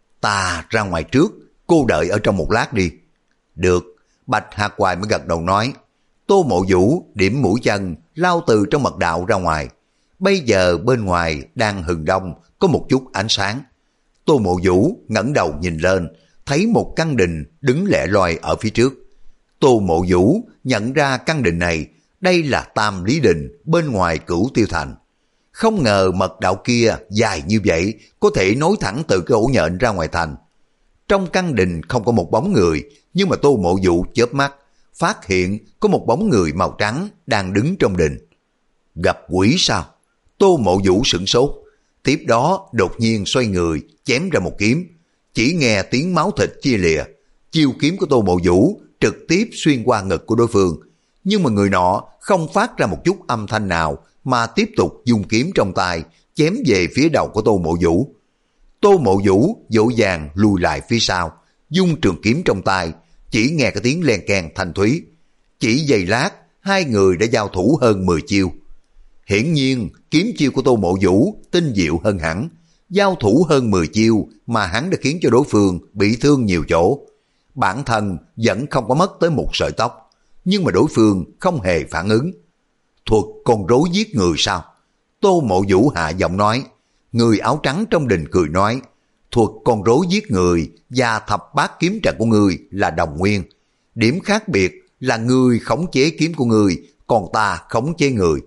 Ta ra ngoài trước, cô đợi ở trong một lát đi. Được, Bạch Hạc Hoài mới gật đầu nói. Tô Mộ Vũ điểm mũi chân lao từ trong mật đạo ra ngoài. Bây giờ bên ngoài đang hừng đông, có một chút ánh sáng. Tô Mộ Vũ ngẩng đầu nhìn lên, thấy một căn đình đứng lẻ loi ở phía trước. Tô Mộ Vũ nhận ra căn đình này, đây là Tam Lý Đình bên ngoài Cửu Tiêu Thành. Không ngờ mật đạo kia dài như vậy, có thể nối thẳng từ cái ổ nhện ra ngoài thành. Trong căn đình không có một bóng người, nhưng mà Tô Mộ Vũ chớp mắt, phát hiện có một bóng người màu trắng đang đứng trong đình. Gặp quỷ sao? Tô Mộ Vũ sửng sốt. Tiếp đó đột nhiên xoay người, chém ra một kiếm. Chỉ nghe tiếng máu thịt chia lìa. Chiêu kiếm của Tô Mộ Vũ trực tiếp xuyên qua ngực của đối phương. Nhưng mà người nọ không phát ra một chút âm thanh nào, mà tiếp tục dùng kiếm trong tay chém về phía đầu của Tô Mộ Vũ. Tô Mộ Vũ dỗ dàng lùi lại phía sau, dung trường kiếm trong tay, chỉ nghe cái tiếng len keng thanh thúy. Chỉ giây lát, hai người đã giao thủ hơn mười chiêu. Hiển nhiên, kiếm chiêu của Tô Mộ Vũ tinh diệu hơn hẳn. Giao thủ hơn mười chiêu mà hắn đã khiến cho đối phương bị thương nhiều chỗ. Bản thân vẫn không có mất tới một sợi tóc, nhưng mà đối phương không hề phản ứng. Thuật con rối giết người sao? Tô Mộ Vũ hạ giọng nói. Người áo trắng trong đình cười nói. Thuật con rối giết người và thập bát kiếm trận của người là đồng nguyên. Điểm khác biệt là người khống chế kiếm của người, còn ta khống chế người.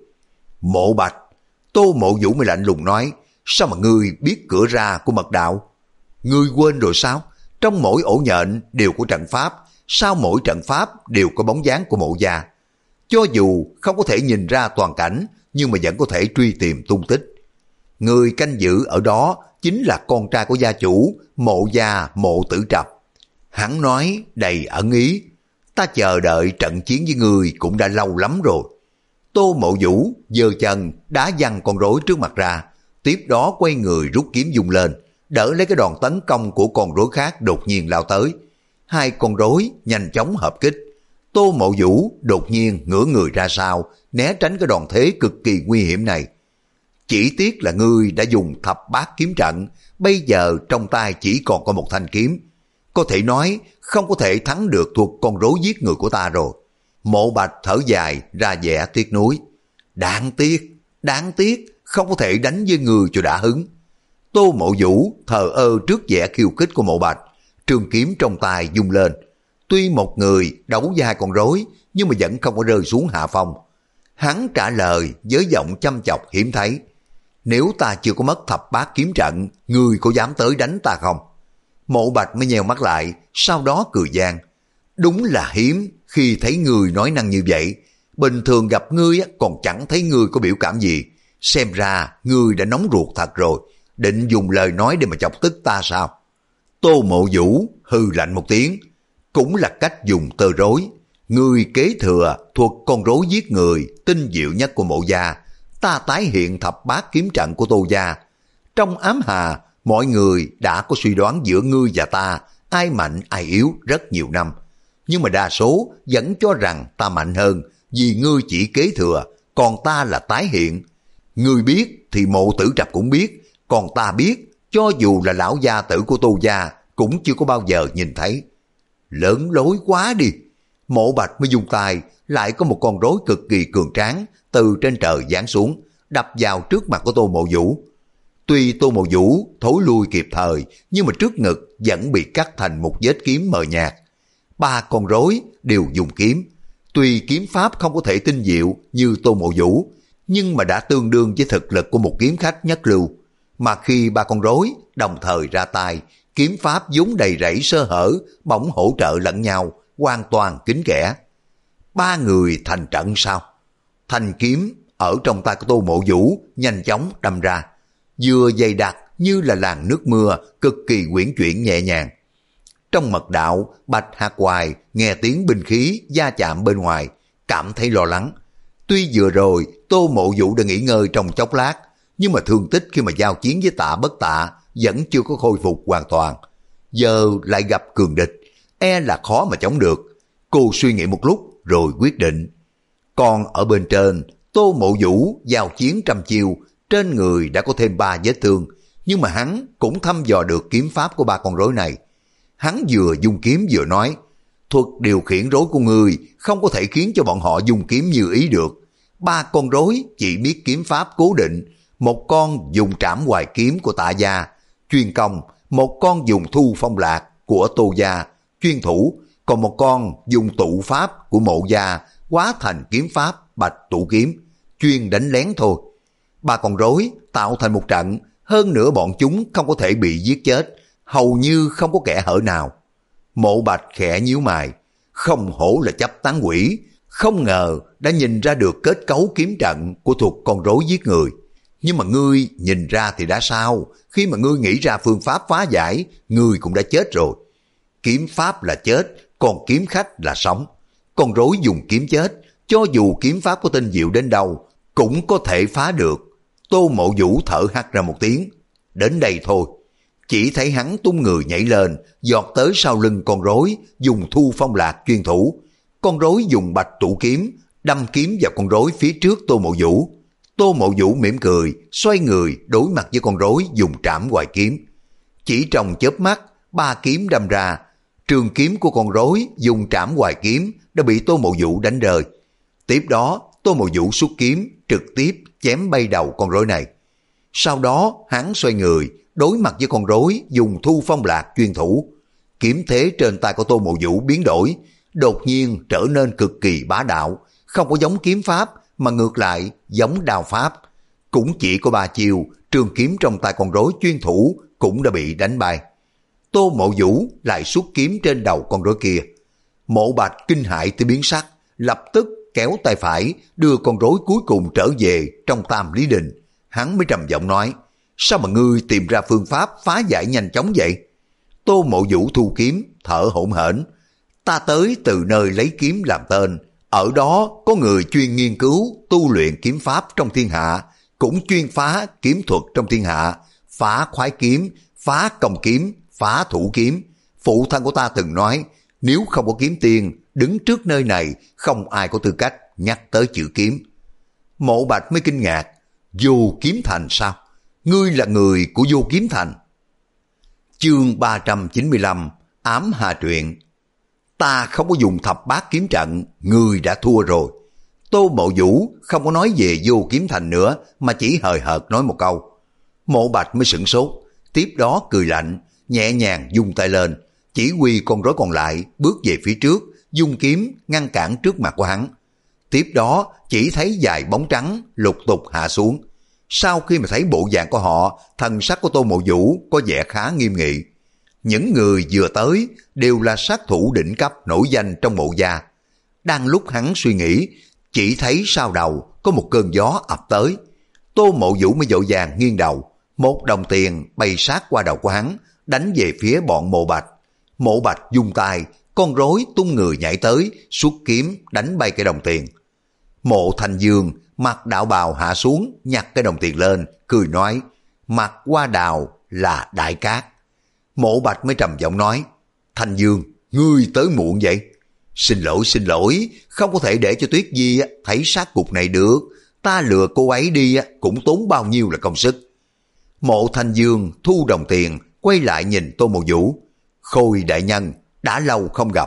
Mộ Bạch. Tô Mộ Vũ mới lạnh lùng nói. Sao mà ngươi biết cửa ra của mật đạo? Ngươi quên rồi sao? Trong mỗi ổ nhện đều có trận pháp, sau mỗi trận pháp đều có bóng dáng của Mộ gia. Cho dù không có thể nhìn ra toàn cảnh, nhưng mà vẫn có thể truy tìm tung tích. Người canh giữ ở đó chính là con trai của gia chủ, Mộ gia Mộ Tử Trập. Hắn nói đầy ẩn ý. Ta chờ đợi trận chiến với người cũng đã lâu lắm rồi. Tô Mộ Vũ giơ chân đá văng con rối trước mặt ra, tiếp đó quay người rút kiếm dùng lên, đỡ lấy cái đòn tấn công của con rối khác đột nhiên lao tới. Hai con rối nhanh chóng hợp kích. Tô Mộ Vũ đột nhiên ngửa người ra sau, né tránh cái đòn thế cực kỳ nguy hiểm này. Chỉ tiếc là ngươi đã dùng thập bát kiếm trận, bây giờ trong tay chỉ còn có một thanh kiếm. Có thể nói không có thể thắng được thuộc con rối giết người của ta rồi. Mộ Bạch thở dài ra vẻ tiếc nuối. Đáng tiếc, đáng tiếc, không có thể đánh với người cho đã hứng. Tô Mộ Vũ thờ ơ trước vẻ khiêu khích của Mộ Bạch, trường kiếm trong tay vung lên. Tuy một người đấu với hai con rối, nhưng mà vẫn không có rơi xuống hạ phong. Hắn trả lời với giọng chăm chọc hiếm thấy. Nếu ta chưa có mất thập bát kiếm trận, ngươi có dám tới đánh ta không? Mộ Bạch mới nheo mắt lại, sau đó cười gian. Đúng là hiếm khi thấy người nói năng như vậy. Bình thường gặp ngươi còn chẳng thấy ngươi có biểu cảm gì. Xem ra ngươi đã nóng ruột thật rồi, định dùng lời nói để mà chọc tức ta sao? Tô Mộ Vũ hừ lạnh một tiếng. Cũng là cách dùng tơ rối. Ngươi kế thừa thuật con rối giết người tinh diệu nhất của Mộ gia. Ta tái hiện thập bát kiếm trận của Tô gia. Trong ám hà, mọi người đã có suy đoán giữa ngươi và ta ai mạnh ai yếu rất nhiều năm. Nhưng mà đa số vẫn cho rằng ta mạnh hơn, vì ngươi chỉ kế thừa, còn ta là tái hiện. Ngươi biết thì Mộ Tử Trập cũng biết, còn ta biết, cho dù là lão gia tử của Tô gia cũng chưa có bao giờ nhìn thấy. Lớn lối quá đi. Mộ Bạch mới dùng tay, lại có một con rối cực kỳ cường tráng từ trên trời giáng xuống, đập vào trước mặt của Tô Mộ Vũ. Tuy Tô Mộ Vũ thối lui kịp thời, nhưng mà trước ngực vẫn bị cắt thành một vết kiếm mờ nhạt. Ba con rối đều dùng kiếm. Tuy kiếm pháp không có thể tinh diệu như Tô Mộ Vũ, nhưng mà đã tương đương với thực lực của một kiếm khách nhất lưu. Mà khi ba con rối đồng thời ra tay, kiếm pháp vốn đầy rẫy sơ hở, bỗng hỗ trợ lẫn nhau, hoàn toàn kín kẽ. Ba người thành trận sao? Thanh kiếm ở trong tay của Tô Mộ Vũ nhanh chóng đâm ra, vừa dày đặc như là làn nước mưa, cực kỳ uyển chuyển nhẹ nhàng. Trong mật đạo, Bạch Hạc Hoài nghe tiếng binh khí va chạm bên ngoài, cảm thấy lo lắng. Tuy vừa rồi Tô Mộ Vũ đã nghỉ ngơi trong chốc lát, nhưng mà thương tích khi mà giao chiến với Tạ Bất Tạ vẫn chưa có khôi phục hoàn toàn. Giờ lại gặp cường địch, e là khó mà chống được. Cô suy nghĩ một lúc rồi quyết định. Còn ở bên trên, Tô Mộ Vũ giao chiến trăm chiêu, trên người đã có thêm ba vết thương, nhưng mà hắn cũng thăm dò được kiếm pháp của ba con rối này. Hắn vừa dung kiếm vừa nói, thuật điều khiển rối của ngươi không có thể khiến cho bọn họ dung kiếm như ý được. Ba con rối chỉ biết kiếm pháp cố định, một con dùng trảm hoài kiếm của Tạ gia, chuyên công, một con dùng thu phong lạc của Tô gia, chuyên thủ, còn một con dùng tụ pháp của Mộ gia, hóa thành kiếm pháp bạch tụ kiếm, chuyên đánh lén thôi. Ba con rối tạo thành một trận, hơn nữa bọn chúng không có thể bị giết chết, hầu như không có kẻ hở nào. Mộ Bạch khẽ nhíu mày, không hổ là chấp tán quỷ, không ngờ đã nhìn ra được kết cấu kiếm trận của thuật con rối giết người. Nhưng mà ngươi nhìn ra thì đã sao, khi mà ngươi nghĩ ra phương pháp phá giải, ngươi cũng đã chết rồi. Kiếm pháp là chết, còn kiếm khách là sống. Con rối dùng kiếm chết, cho dù kiếm pháp có tinh diệu đến đâu, cũng có thể phá được. Tô Mộ Vũ thở hắt ra một tiếng, đến đây thôi. Chỉ thấy hắn tung người nhảy lên, giọt tới sau lưng con rối, dùng thu phong lạc chuyên thủ. Con rối dùng bạch tụ kiếm, đâm kiếm vào con rối phía trước Tô Mộ Vũ. Tô Mộ Vũ mỉm cười, xoay người đối mặt với con rối dùng trảm hoài kiếm. Chỉ trong chớp mắt, ba kiếm đâm ra, trường kiếm của con rối dùng trảm hoài kiếm đã bị Tô Mộ Vũ đánh rơi. Tiếp đó, Tô Mộ Vũ xuất kiếm, trực tiếp chém bay đầu con rối này. Sau đó, hắn xoay người, đối mặt với con rối dùng thu phong lạc chuyên thủ. Kiếm thế trên tay của Tô Mộ Vũ biến đổi, đột nhiên trở nên cực kỳ bá đạo, không có giống kiếm pháp mà ngược lại giống đao pháp. Cũng chỉ có ba chiêu, trường kiếm trong tay con rối chuyên thủ cũng đã bị đánh bay. Tô Mộ Vũ lại xuất kiếm trên đầu con rối kia. Mộ Bạch kinh hãi tới biến sắc, lập tức kéo tay phải đưa con rối cuối cùng trở về trong Tam Lý Đình. Hắn mới trầm giọng nói, sao mà ngươi tìm ra phương pháp phá giải nhanh chóng vậy? Tô Mộ Vũ thu kiếm, thở hổn hển. Ta tới từ nơi lấy kiếm làm tên, ở đó có người chuyên nghiên cứu tu luyện kiếm pháp trong thiên hạ, cũng chuyên phá kiếm thuật trong thiên hạ, phá khoái kiếm, phá công kiếm, phá thủ kiếm. Phụ thân của ta từng nói, nếu không có kiếm tiền, đứng trước nơi này không ai có tư cách nhắc tới chữ kiếm. Mộ Bạch mới kinh ngạc, Vô Kiếm Thành sao? Ngươi là người của Vô Kiếm Thành. Chương ba trăm chín mươi lăm, Ám Hà Truyện. Ta không có dùng thập bát kiếm trận, ngươi đã thua rồi. Tô Mộ Vũ không có nói về Vô Kiếm Thành nữa, mà chỉ hời hợt nói một câu. Mộ Bạch mới sửng sốt, tiếp đó cười lạnh, nhẹ nhàng vung tay lên, chỉ huy con rối còn lại bước về phía trước, dung kiếm ngăn cản trước mặt của hắn. Tiếp đó chỉ thấy vài bóng trắng lục tục hạ xuống. Sau khi mà thấy bộ dạng của họ, thần sắc của Tô Mộ Vũ có vẻ khá nghiêm nghị. Những người vừa tới đều là sát thủ đỉnh cấp nổi danh trong Mộ gia. Đang lúc hắn suy nghĩ, chỉ thấy sau đầu có một cơn gió ập tới. Tô Mộ Vũ mới vội vàng nghiêng đầu, một đồng tiền bay sát qua đầu của hắn, đánh về phía bọn Mộ Bạch. Mộ Bạch dung tay, con rối tung người nhảy tới, xuất kiếm đánh bay cái đồng tiền. Mộ Thanh Dương mặc đạo bào hạ xuống, nhặt cái đồng tiền lên, cười nói, mặc hoa đào là đại cát. Mộ Bạch mới trầm giọng nói, Thanh Dương, ngươi tới muộn vậy. Xin lỗi, xin lỗi, không có thể để cho Tuyết Di thấy sát cục này được. Ta lừa cô ấy đi cũng tốn bao nhiêu là công sức. Mộ Thanh Dương thu đồng tiền, quay lại nhìn Tô Mộ Vũ. Khôi đại nhân, đã lâu không gặp.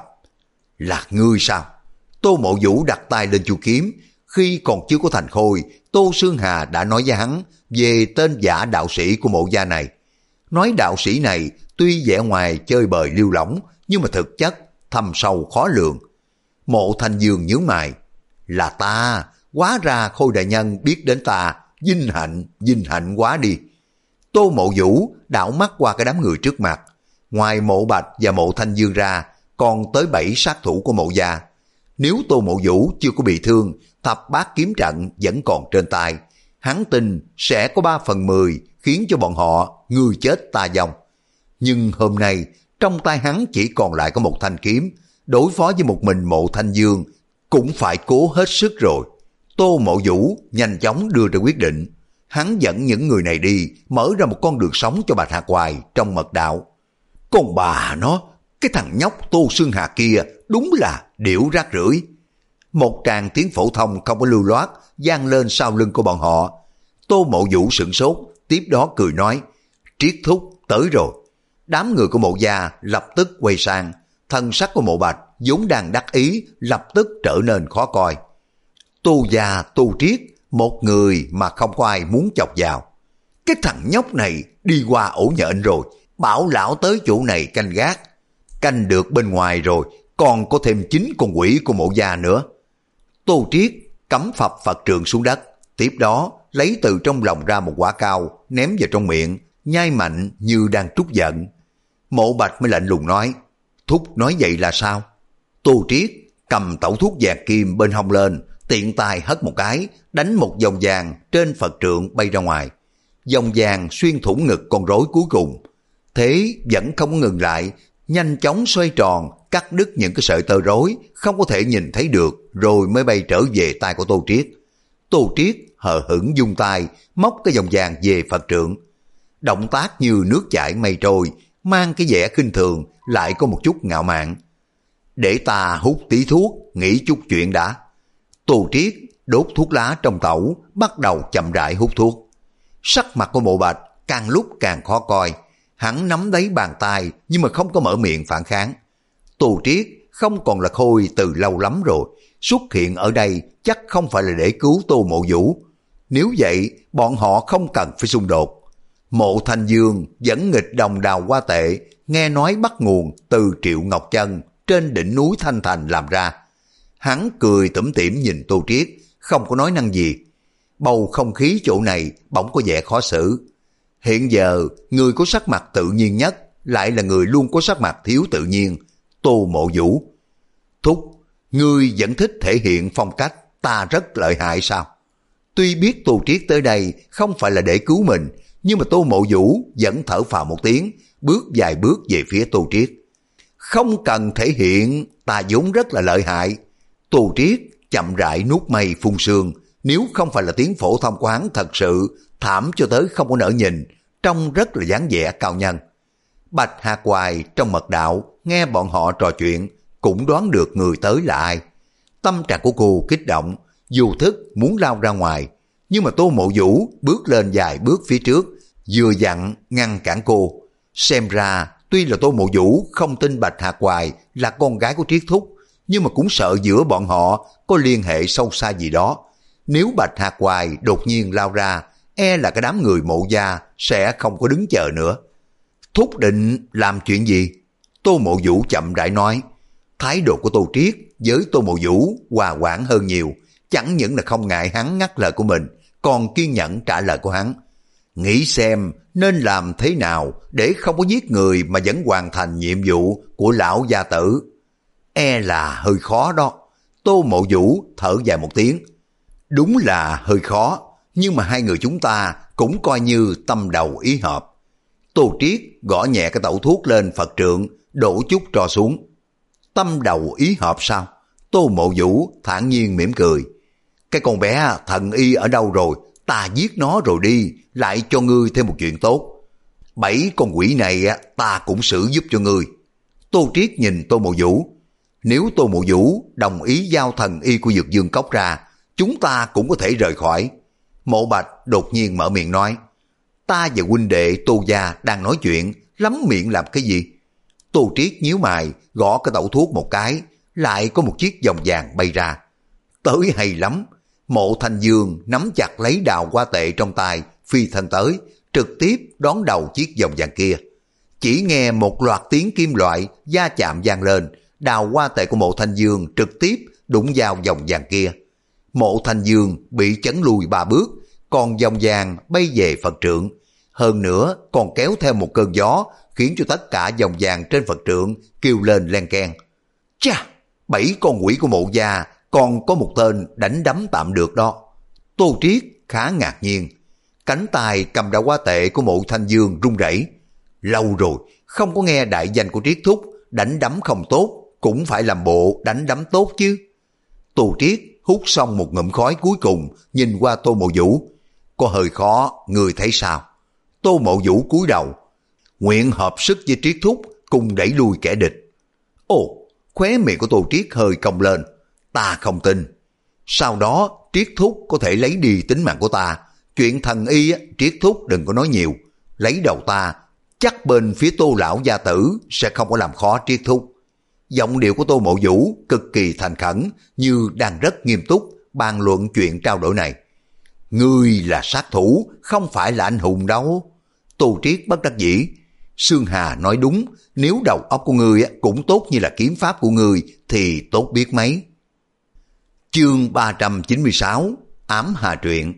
Là ngươi sao? Tô Mộ Vũ đặt tay lên chu kiếm. Khi còn chưa có thành khôi, Tô Sương Hà đã nói với hắn về tên giả đạo sĩ của Mộ gia này. Nói đạo sĩ này tuy vẻ ngoài chơi bời lưu lỏng, nhưng mà thực chất thâm sâu khó lường. Mộ Thanh Dương nhướng mày, là ta, hóa ra Khôi đại nhân biết đến ta, vinh hạnh, vinh hạnh quá đi. Tô Mộ Vũ đảo mắt qua cái đám người trước mặt, ngoài Mộ Bạch và Mộ Thanh Dương ra, còn tới bảy sát thủ của Mộ gia. Nếu Tô Mộ Vũ chưa có bị thương, thập bát kiếm trận vẫn còn trên tay, hắn tin sẽ có ba phần mười khiến cho bọn họ người chết ta vong. Nhưng hôm nay trong tay hắn chỉ còn lại có một thanh kiếm, đối phó với một mình Mộ Thanh Dương cũng phải cố hết sức rồi. Tô Mộ Vũ nhanh chóng đưa ra quyết định, hắn dẫn những người này đi, mở ra một con đường sống cho Bạch Hạc Hoài trong mật đạo. Con bà nó, cái thằng nhóc Tô Sương Hà kia đúng là điểu rác rưởi. Một tràng tiếng phổ thông không có lưu loát vang lên sau lưng của bọn họ. Tô Mộ Vũ sửng sốt, tiếp đó cười nói, Triết thúc tới rồi. Đám người của Mộ gia lập tức quay sang, thân sắc của Mộ Bạch vốn đang đắc ý lập tức trở nên khó coi. Tô gia Tô Triết, một người mà không có ai muốn chọc vào. Cái thằng nhóc này đi qua ổ nhện rồi, bảo lão tới chỗ này canh gác. Canh được bên ngoài rồi, còn có thêm chín con quỷ của Mộ gia nữa. Tô Triết cắm phập Phật trượng xuống đất, tiếp đó lấy từ trong lòng ra một quả cao, ném vào trong miệng, nhai mạnh như đang trút giận. Mộ Bạch mới lạnh lùng nói, thúc nói vậy là sao? Tô Triết cầm tẩu thuốc vàng kim bên hông lên, tiện tay hất một cái, đánh một vòng vàng trên Phật trượng bay ra ngoài. Vòng vàng xuyên thủng ngực con rối cuối cùng. Thế vẫn không ngừng lại, nhanh chóng xoay tròn, cắt đứt những cái sợi tơ rối không có thể nhìn thấy được, rồi mới bay trở về tay của Tô Triết. Tô Triết hờ hững dung tay, móc cái vòng vàng về Phật trượng. Động tác như nước chảy mây trôi, mang cái vẻ khinh thường, lại có một chút ngạo mạn. Để ta hút tí thuốc, nghĩ chút chuyện đã. Tô Triết đốt thuốc lá trong tẩu, bắt đầu chậm rãi hút thuốc. Sắc mặt của Mộ Bạch càng lúc càng khó coi, hắn nắm lấy bàn tay nhưng mà không có mở miệng phản kháng. Tô Triết không còn là Khôi từ lâu lắm rồi, xuất hiện ở đây chắc không phải là để cứu Tô Mộ Vũ. Nếu vậy, bọn họ không cần phải xung đột. Mộ Thanh Dương dẫn nghịch đồng đào hoa tệ, nghe nói bắt nguồn từ Triệu Ngọc Chân trên đỉnh núi Thanh Thành làm ra. Hắn cười tủm tỉm nhìn Tô Triết, không có nói năng gì. Bầu không khí chỗ này bỗng có vẻ khó xử. Hiện giờ, người có sắc mặt tự nhiên nhất lại là người luôn có sắc mặt thiếu tự nhiên, Tô Mộ Vũ. Thúc, ngươi vẫn thích thể hiện phong cách ta rất lợi hại sao? Tuy biết Tô Triết tới đây không phải là để cứu mình, nhưng mà Tô Mộ Vũ vẫn thở phào một tiếng, bước vài bước về phía Tô Triết. Không cần thể hiện, ta vốn rất là lợi hại. Tô Triết chậm rãi nuốt mây phun sương, nếu không phải là tiếng phổ thông của hắn thật sự thảm cho tới không có nỡ nhìn, trông rất là dáng vẻ cao nhân. Bạch Hạc Hoài trong mật đạo nghe bọn họ trò chuyện, cũng đoán được người tới là ai. Tâm trạng của cô kích động, dù thức muốn lao ra ngoài, nhưng mà Tô Mộ Vũ bước lên vài bước phía trước, vừa dặn ngăn cản cô. Xem ra Tuy là Tô Mộ Vũ không tin Bạch Hạc Hoài là con gái của Triết Thúc, nhưng mà cũng sợ giữa bọn họ có liên hệ sâu xa gì đó. Nếu Bạch Hạc Hoài đột nhiên lao ra, e là cái đám người Mộ gia sẽ không có đứng chờ nữa. Thúc định làm chuyện gì? Tô Mộ Vũ chậm rãi nói. Thái độ của Tô Triết với Tô Mộ Vũ hòa quản hơn nhiều, chẳng những là không ngại hắn ngắt lời của mình, còn kiên nhẫn trả lời của hắn. Nghĩ xem nên làm thế nào để không có giết người mà vẫn hoàn thành nhiệm vụ của lão gia tử. E là hơi khó đó. Tô Mộ Vũ thở dài một tiếng. Đúng là hơi khó, nhưng mà hai người chúng ta cũng coi như tâm đầu ý hợp. Tô Triết gõ nhẹ cái tẩu thuốc lên Phật trượng, đổ chút tro xuống. Tâm đầu ý hợp sao? Tô Mộ Vũ thản nhiên mỉm cười. Cái con bé thần y ở đâu rồi? Ta giết nó rồi đi, lại cho ngươi thêm một chuyện tốt. Bảy con quỷ này ta cũng xử giúp cho ngươi. Tô Triết nhìn Tô Mộ Vũ. Nếu Tô Mộ Vũ đồng ý giao thần y của Dược Dương Cốc ra, chúng ta cũng có thể rời khỏi. Mộ Bạch đột nhiên mở miệng nói. Ta và huynh đệ Tô gia đang nói chuyện, lắm miệng làm cái gì? Tô Triết nhíu mày, gõ cái tẩu thuốc một cái, lại có một chiếc vòng vàng bay ra. Tới hay lắm. Mộ Thanh Dương nắm chặt lấy đào hoa tệ trong tay, phi thân tới, trực tiếp đón đầu chiếc vòng vàng kia. Chỉ nghe một loạt tiếng kim loại va chạm vang lên, đào hoa tệ của Mộ Thanh Dương trực tiếp đụng vào vòng vàng kia. Mộ Thanh Dương bị chấn lùi ba bước, còn vòng vàng bay về Phật trượng. Hơn nữa còn kéo theo một cơn gió, khiến cho tất cả vòng vàng trên Phật trượng kêu lên len keng. Chà, bảy con quỷ của Mộ gia còn có một tên đánh đấm tạm được đó. Tô Triết khá ngạc nhiên. Cánh tay cầm đào hoa tệ của Mộ Thanh Dương run rẩy. Lâu rồi không có nghe đại danh của Triết Thúc đánh đấm không tốt cũng phải làm bộ đánh đấm tốt chứ. Tô Triết hút xong một ngụm khói cuối cùng, nhìn qua Tô Mộ Vũ. Có hơi khó, người thấy sao? Tô Mộ Vũ cúi đầu. Nguyện hợp sức với Triết Thúc cùng đẩy lui kẻ địch. Ồ, khóe miệng của Tô Triết hơi cong lên. Ta không tin. Sau đó Triết Thúc có thể lấy đi tính mạng của ta. Chuyện thần y Triết Thúc đừng có nói nhiều. Lấy đầu ta, chắc bên phía Tô lão gia tử sẽ không có làm khó Triết Thúc. Giọng điệu của Tô Mộ Vũ cực kỳ thành khẩn, như đang rất nghiêm túc bàn luận chuyện trao đổi này. Ngươi là sát thủ, không phải là anh hùng đâu. Tô Triết bất đắc dĩ. Sương Hà nói đúng, nếu đầu óc của ngươi cũng tốt như là kiếm pháp của ngươi thì tốt biết mấy. Chương ba trăm chín mươi sáu, Ám Hà Truyện.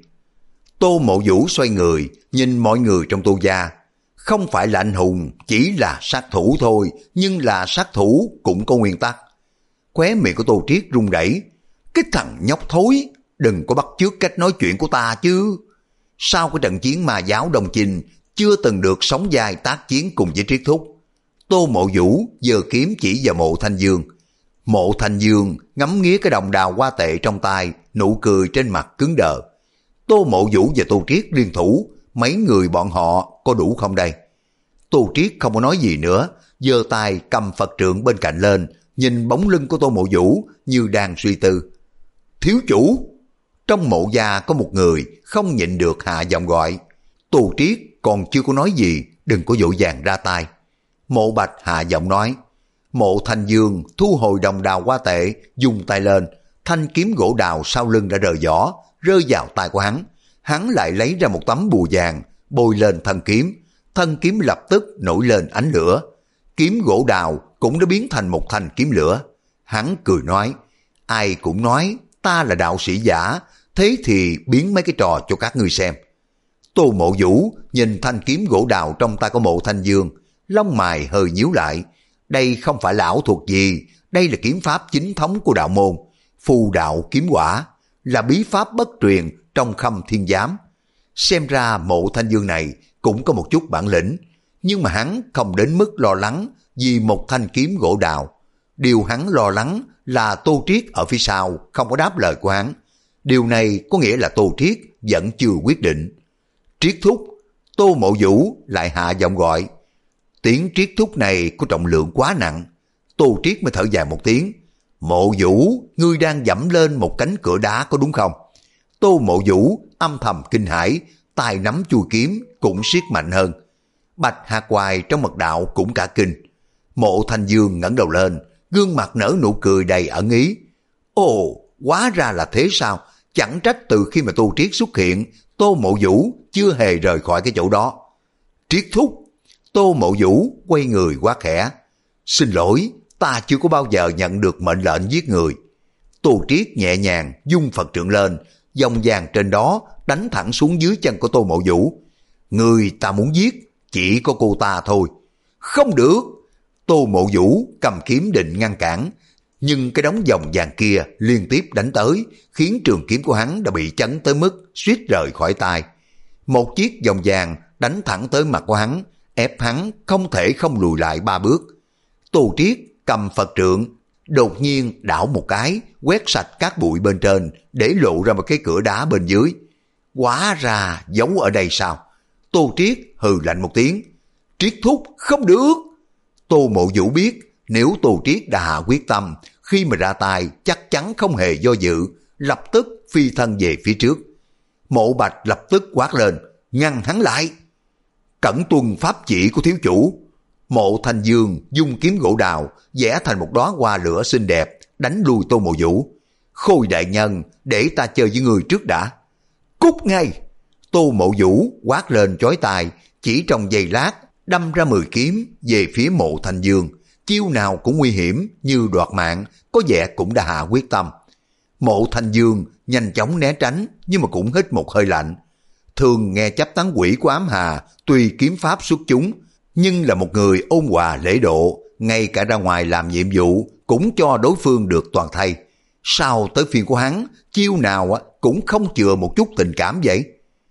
Tô Mộ Vũ xoay người, nhìn mọi người trong Tô gia. Không phải là anh hùng, chỉ là sát thủ thôi, nhưng là sát thủ cũng có nguyên tắc. Khóe miệng của Tô Triết run rẩy. Cái thằng nhóc thối, đừng có bắt chước cách nói chuyện của ta chứ. Sau cái trận chiến Ma giáo Đông Chinh, chưa từng được sóng vai tác chiến cùng với Triết Thúc. Tô Mộ Vũ giơ kiếm chỉ vào Mộ Thanh Dương. Mộ Thanh Dương ngắm nghía cái đồng đào hoa tệ trong tay, nụ cười trên mặt cứng đờ. Tô Mộ Vũ và Tô Triết liên thủ, mấy người bọn họ có đủ không đây? Tô Triết không có nói gì nữa, giơ tay cầm Phật trượng bên cạnh lên, nhìn bóng lưng của Tô Mộ Vũ như đang suy tư. Thiếu chủ! Trong Mộ gia có một người không nhịn được hạ giọng gọi. Tô Triết còn chưa có nói gì, đừng có vội vàng ra tay. Mộ Bạch hạ giọng nói. Mộ Thanh Dương thu hồi đồng đào hoa tệ, dùng tay lên, thanh kiếm gỗ đào sau lưng đã rời vỏ, rơi vào tay của hắn. Hắn lại lấy ra một tấm bùa vàng, bôi lên thân kiếm. Thân kiếm lập tức nổi lên ánh lửa. Kiếm gỗ đào cũng đã biến thành một thanh kiếm lửa. Hắn cười nói, ai cũng nói ta là đạo sĩ giả, thế thì biến mấy cái trò cho các ngươi xem. Tô Mộ Vũ nhìn thanh kiếm gỗ đào trong tay của Mộ Thanh Dương, lông mày hơi nhíu lại. Đây không phải là ảo thuật gì, đây là kiếm pháp chính thống của đạo môn, phù đạo kiếm quả, là bí pháp bất truyền trong Khâm Thiên Giám. Xem ra Mộ Thanh Dương này cũng có một chút bản lĩnh, nhưng mà hắn không đến mức lo lắng vì một thanh kiếm gỗ đào. Điều hắn lo lắng là Tô Triết ở phía sau không có đáp lời của hắn. Điều này có nghĩa là Tô Triết vẫn chưa quyết định. Triết Thúc! Tô Mộ Vũ lại hạ giọng gọi. Tiếng Triết Thúc này có trọng lượng quá nặng. Tô Triết mới thở dài một tiếng. Mộ Vũ, ngươi đang dẫm lên một cánh cửa đá có đúng không? Tô Mộ Vũ âm thầm kinh hãi, tay nắm chui kiếm cũng siết mạnh hơn. Bạch Hạc Hoài trong mật đạo cũng cả kinh. Mộ Thanh Dương ngẩng đầu lên, gương mặt nở nụ cười đầy ẩn ý. Ồ, hóa ra là thế sao? Chẳng trách từ khi mà Tô Triết xuất hiện, Tô Mộ Vũ chưa hề rời khỏi cái chỗ đó. Triết thúc. Tô Mộ Vũ quay người quát khẽ. Xin lỗi, ta chưa có bao giờ nhận được mệnh lệnh giết người. Tô Triết nhẹ nhàng dung Phật trượng lên, dòng vàng trên đó đánh thẳng xuống dưới chân của Tô Mộ Vũ. Người ta muốn giết, chỉ có cô ta thôi. Không được. Tô Mộ Vũ cầm kiếm định ngăn cản, nhưng cái đống vòng vàng kia liên tiếp đánh tới, khiến trường kiếm của hắn đã bị chấn tới mức suýt rời khỏi tay. Một chiếc vòng vàng đánh thẳng tới mặt của hắn, ép hắn không thể không lùi lại ba bước. Tô Triết cầm Phật trượng, đột nhiên đảo một cái, quét sạch các bụi bên trên, để lộ ra một cái cửa đá bên dưới. Hóa ra giấu ở đây sao? Tô Triết hừ lạnh một tiếng. Triết thúc, không được. Tô Mộ Vũ biết, nếu Tô Triết đã hạ quyết tâm, khi mà ra tay chắc chắn không hề do dự, lập tức phi thân về phía trước. Mộ Bạch lập tức quát lên, ngăn hắn lại. Cẩn tuân pháp chỉ của thiếu chủ. Mộ Thanh Dương dung kiếm gỗ đào, vẽ thành một đóa hoa lửa xinh đẹp, đánh lui Tô Mộ Vũ. Khôi đại nhân, để ta chơi với người trước đã. Cút ngay. Tô Mộ Vũ quát lên chói tai, chỉ trong giây lát đâm ra mười kiếm về phía Mộ Thanh Dương. Chiêu nào cũng nguy hiểm như đoạt mạng, có vẻ cũng đã hạ quyết tâm. Mộ Thanh Dương nhanh chóng né tránh, nhưng mà cũng hít một hơi lạnh. Thường nghe chấp tán quỷ của ám hà, tuy kiếm pháp xuất chúng, nhưng là một người ôn hòa lễ độ, ngay cả ra ngoài làm nhiệm vụ cũng cho đối phương được toàn thay. Sao tới phiên của hắn, chiêu nào cũng không chừa một chút tình cảm vậy?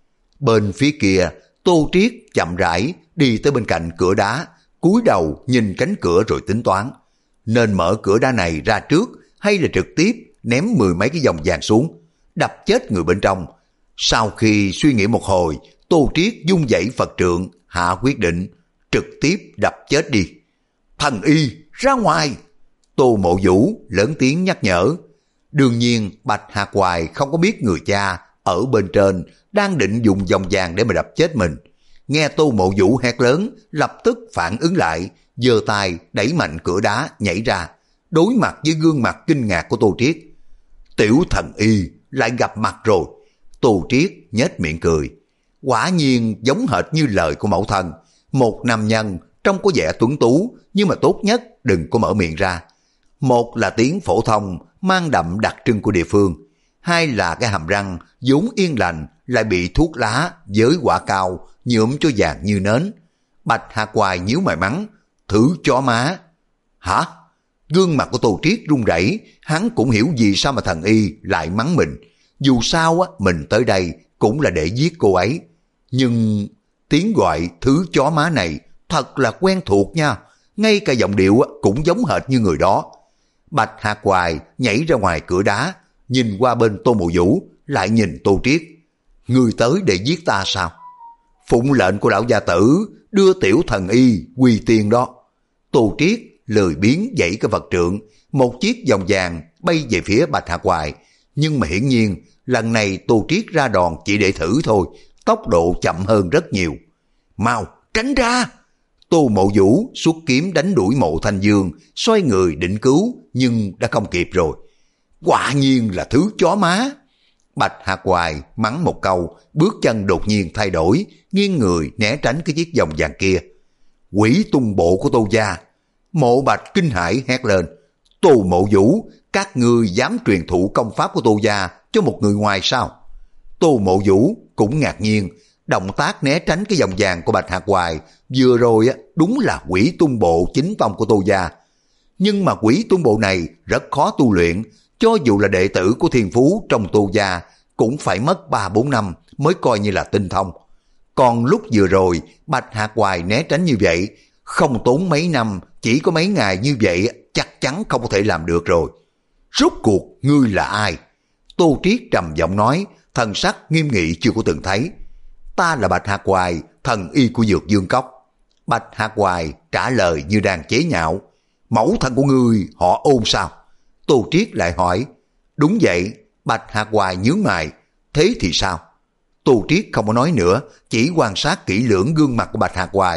Bên phía kia, Tô Triết chậm rãi đi tới bên cạnh cửa đá, cúi đầu nhìn cánh cửa rồi tính toán. Nên mở cửa đá này ra trước, hay là trực tiếp ném mười mấy cái vòng vàng xuống, đập chết người bên trong. Sau khi suy nghĩ một hồi, Tô Triết dung dãy Phật trượng, hạ quyết định, trực tiếp đập chết đi. Thần y, ra ngoài! Tô Mộ Vũ lớn tiếng nhắc nhở. Đương nhiên Bạch Hạc Hoài không có biết người cha ở bên trên đang định dùng vòng vàng để mà đập chết mình. Nghe Tô Mộ Vũ hét lớn, lập tức phản ứng lại, giơ tay đẩy mạnh cửa đá nhảy ra, đối mặt với gương mặt kinh ngạc của Tô Triết. Tiểu thần y lại gặp mặt rồi. Tô Triết nhếch miệng cười. Quả nhiên giống hệt như lời của mẫu thân. Một nam nhân trông có vẻ tuấn tú, nhưng mà tốt nhất đừng có mở miệng ra. Một là tiếng phổ thông mang đậm đặc trưng của địa phương, hai là cái hàm răng vốn yên lành lại bị thuốc lá với quả cao nhuộm cho vàng như nến. Bạch Hạc Hoài nhíu mày mắng, thử chó má. Hả? Gương mặt của Tô Triết run rẩy, hắn cũng hiểu vì sao mà thần y lại mắng mình. Dù sao á, mình tới đây cũng là để giết cô ấy. Nhưng tiếng gọi thứ chó má này thật là quen thuộc nha, ngay cả giọng điệu cũng giống hệt như người đó. Bạch Hạc Hoài nhảy ra ngoài cửa đá, nhìn qua bên Tô Mộ Vũ, lại nhìn Tô Triết. Ngươi tới để giết ta sao? Phụng lệnh của lão gia tử, đưa tiểu thần y quy tiên đó. Tô Triết lười biếng dãy cái vật trượng, một chiếc vòng vàng bay về phía Bạch Hạc Hoài. Nhưng mà hiển nhiên lần này Tô Triết ra đòn chỉ để thử thôi, tốc độ chậm hơn rất nhiều. Mau tránh ra! Tô Mộ Vũ xuất kiếm đánh đuổi Mộ Thanh Dương, xoay người định cứu nhưng đã không kịp rồi. Quả nhiên là thứ chó má! Bạch Hạc Hoài mắng một câu, bước chân đột nhiên thay đổi, nghiêng người né tránh cái chiếc vòng vàng kia. Quỷ tung bộ của Tô gia! Mộ Bạch kinh hãi hét lên. Tô Mộ Vũ, các ngươi dám truyền thụ công pháp của Tô gia cho một người ngoài sao? Tô Mộ Vũ cũng ngạc nhiên, động tác né tránh cái vòng vàng của Bạch Hạc Hoài vừa rồi đúng là quỷ tung bộ chính tông của Tô gia. Nhưng mà quỷ tung bộ này rất khó tu luyện, cho dù là đệ tử của thiên phú trong Tô gia cũng phải mất ba bốn năm mới coi như là tinh thông. Còn lúc vừa rồi Bạch Hạc Hoài né tránh như vậy, không tốn mấy năm, chỉ có mấy ngày như vậy chắc chắn không có thể làm được rồi. Rốt cuộc ngươi là ai? Tô Triết trầm giọng nói, thần sắc nghiêm nghị chưa có từng thấy. Ta là Bạch Hạc Hoài, thần y của Dược Dương Cốc. Bạch Hạc Hoài trả lời như đang chế nhạo. Mẫu thân của ngươi họ Ôn sao? Tô Triết lại hỏi. Đúng vậy. Bạch Hạc Hoài nhướng mày. Thế thì sao? Tô Triết không có nói nữa, chỉ quan sát kỹ lưỡng gương mặt của Bạch Hạc Hoài,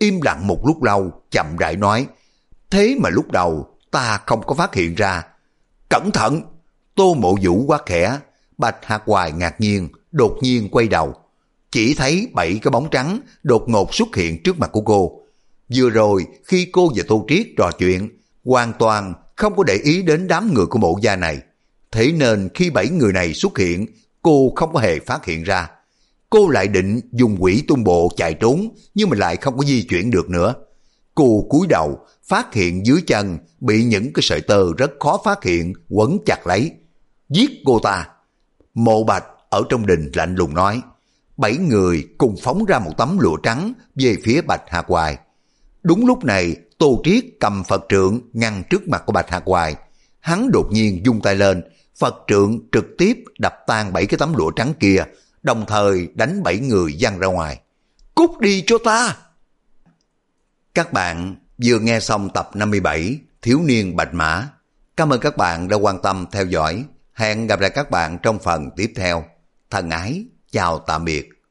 im lặng một lúc lâu, chậm rãi nói, thế mà lúc đầu ta không có phát hiện ra. Cẩn thận! Tô Mộ Vũ quát khẽ. Bạch Hạc Hoài ngạc nhiên, đột nhiên quay đầu. Chỉ thấy bảy cái bóng trắng đột ngột xuất hiện trước mặt của cô. Vừa rồi khi cô và Tô Triết trò chuyện, hoàn toàn không có để ý đến đám người của Mộ gia này. Thế nên khi bảy người này xuất hiện, cô không có hề phát hiện ra. Cô lại định dùng quỷ tung bộ chạy trốn, nhưng mà lại không có di chuyển được nữa. Cô cúi đầu, phát hiện dưới chân bị những cái sợi tơ rất khó phát hiện quấn chặt lấy. Giết cô ta! Mộ Bạch ở trong đình lạnh lùng nói. Bảy người cùng phóng ra một tấm lụa trắng về phía Bạch Hạc Hoài. Đúng lúc này, Tô Triết cầm Phật trượng ngăn trước mặt của Bạch Hạc Hoài. Hắn đột nhiên vung tay lên, Phật trượng trực tiếp đập tan bảy cái tấm lụa trắng kia, đồng thời đánh bảy người văng ra ngoài. Cút đi cho ta! Các bạn vừa nghe xong tập năm mươi bảy Thiếu niên Bạch Mã. Cảm ơn các bạn đã quan tâm theo dõi. Hẹn gặp lại các bạn trong phần tiếp theo. Thân ái, chào tạm biệt.